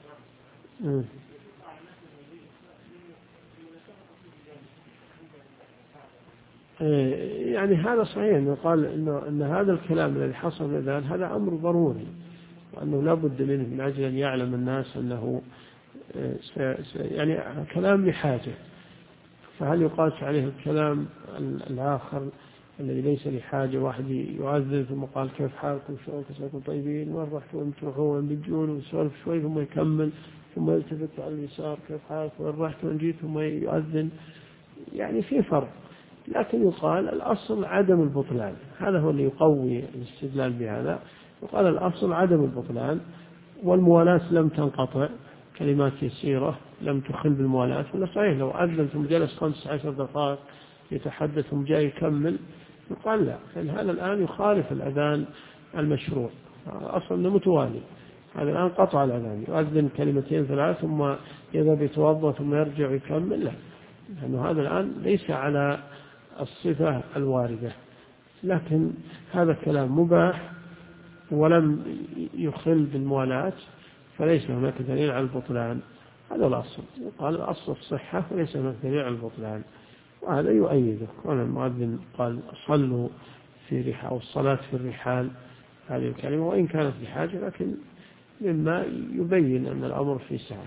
يعني هذا صحيح أنه قال أن هذا الكلام الذي حصل في الأذان هذا أمر ضروري، وأنه لا بد منه من أجل أن يعلم الناس أنه يعني كلام لحاجة. فهل يقاس عليه الكلام الآخر الذي ليس لحاجة؟ واحد يؤذن ثم قال كيف حالكم، شلونكم، كيف طيبين، وين رحتوا وين تروحون، وين بتجون، ويسولف شوي ثم يكمل، ثم يلتفت على اليسار كيف حالكم، وين رحتوا وين جيت، ثم يؤذن. يعني في فرق، لكن يقال الأصل عدم البطلان. هذا هو اللي يقوي الاستدلال بهذا. يقال الأصل عدم البطلان، والموالاة لم تنقطع، كلمات يسيرة لم تخل بالموالاة. ولا صحيح لو أذن ثم جلس 15 دقائق يتحدث ثم جاء يكمل، يقال لا، هذا الآن يخالف الأذان المشروع، أصلا متوالي. هذا الآن قطع الأذان، يؤذن كلمتين ثلاث ثم يذهب يتوضأ ثم يرجع ويكمل، لا، لأنه هذا الآن ليس على الصفة الواردة. لكن هذا كلام مباح ولم يخل بالموالاة، فليس هناك دليل على البطلان. هذا الأصل، قال الأصل الصحة وليس هناك دليل على البطلان، وهذا يؤيده. قال المؤذن قال صلوا في رحال، أو الصلاة في الرحال، هذه الكلمة وإن كانت بحاجة، لكن مما يبين أن الأمر في سعة.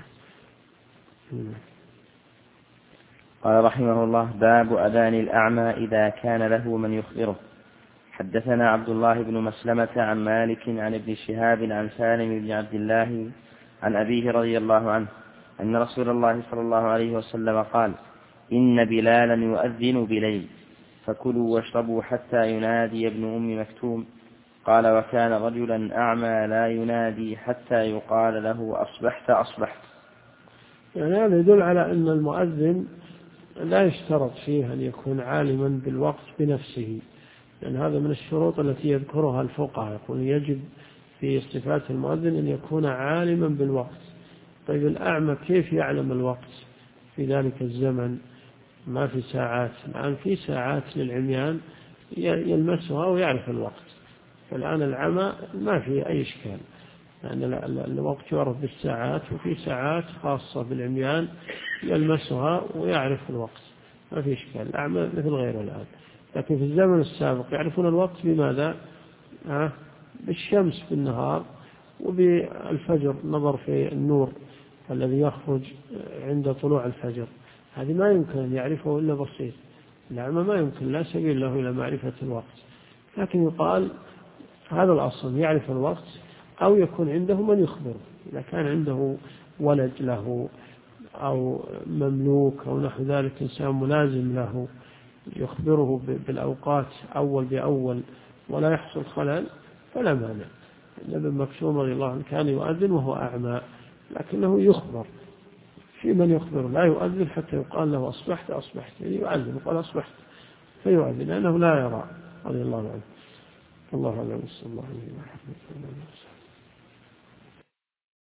قال رحمه الله: باب أذان الأعمى إذا كان له من يخبره. حدثنا عبد الله بن مسلمة عن مالك عن ابن شهاب عن سالم بن عبد الله عن أبيه رضي الله عنه أن رسول الله صلى الله عليه وسلم قال: إن بلالا يؤذن بليل فكلوا واشربوا حتى ينادي ابن أم مكتوم. قال: وكان رجلا أعمى لا ينادي حتى يقال له أصبحت أصبحت.
يعني هذا يدل على أن المؤذن لا يشترط فيه أن يكون عالما بالوقت بنفسه، لأن هذا من الشروط التي يذكرها الفقهاء، يقول يجب في صفات المؤذن أن يكون عالما بالوقت. طيب الأعمى كيف يعلم الوقت في ذلك الزمن؟ ما في ساعات، الآن في ساعات للعميان يلمسها ويعرف الوقت، فالآن العمى ما في أي إشكال، لأن الوقت يعرف بالساعات، وفي ساعات خاصة بالعميان يلمسها ويعرف الوقت، ما في إشكال. الأعمى مثل غيره الآن. لكن في الزمن السابق يعرفون الوقت بماذا؟ بالشمس بالنهار، وبالفجر نظر في النور الذي يخرج عند طلوع الفجر، هذه ما يمكن أن يعرفه إلا بصير، الأعمى ما يمكن لا سبيل له إلى معرفة الوقت، لكن يقال هذا الأصل يعرف الوقت أو يكون عنده من يخبره، إذا كان عنده ولد له أو مملوك أو نحو ذلك إنسان ملازم له يخبره بالأوقات أول بأول ولا يحصل خلل فلا مانع. ابن مكتوم رضي الله عنه كان يؤذن وهو أعمى لكنه يخبر، في من يخبر لا يؤذن حتى يقال له أصبحت يعني يؤذن وقال أصبحت فيؤذن لأنه لا يرى رضي الله عنه. الله أعلم. صلى الله عليه وسلم.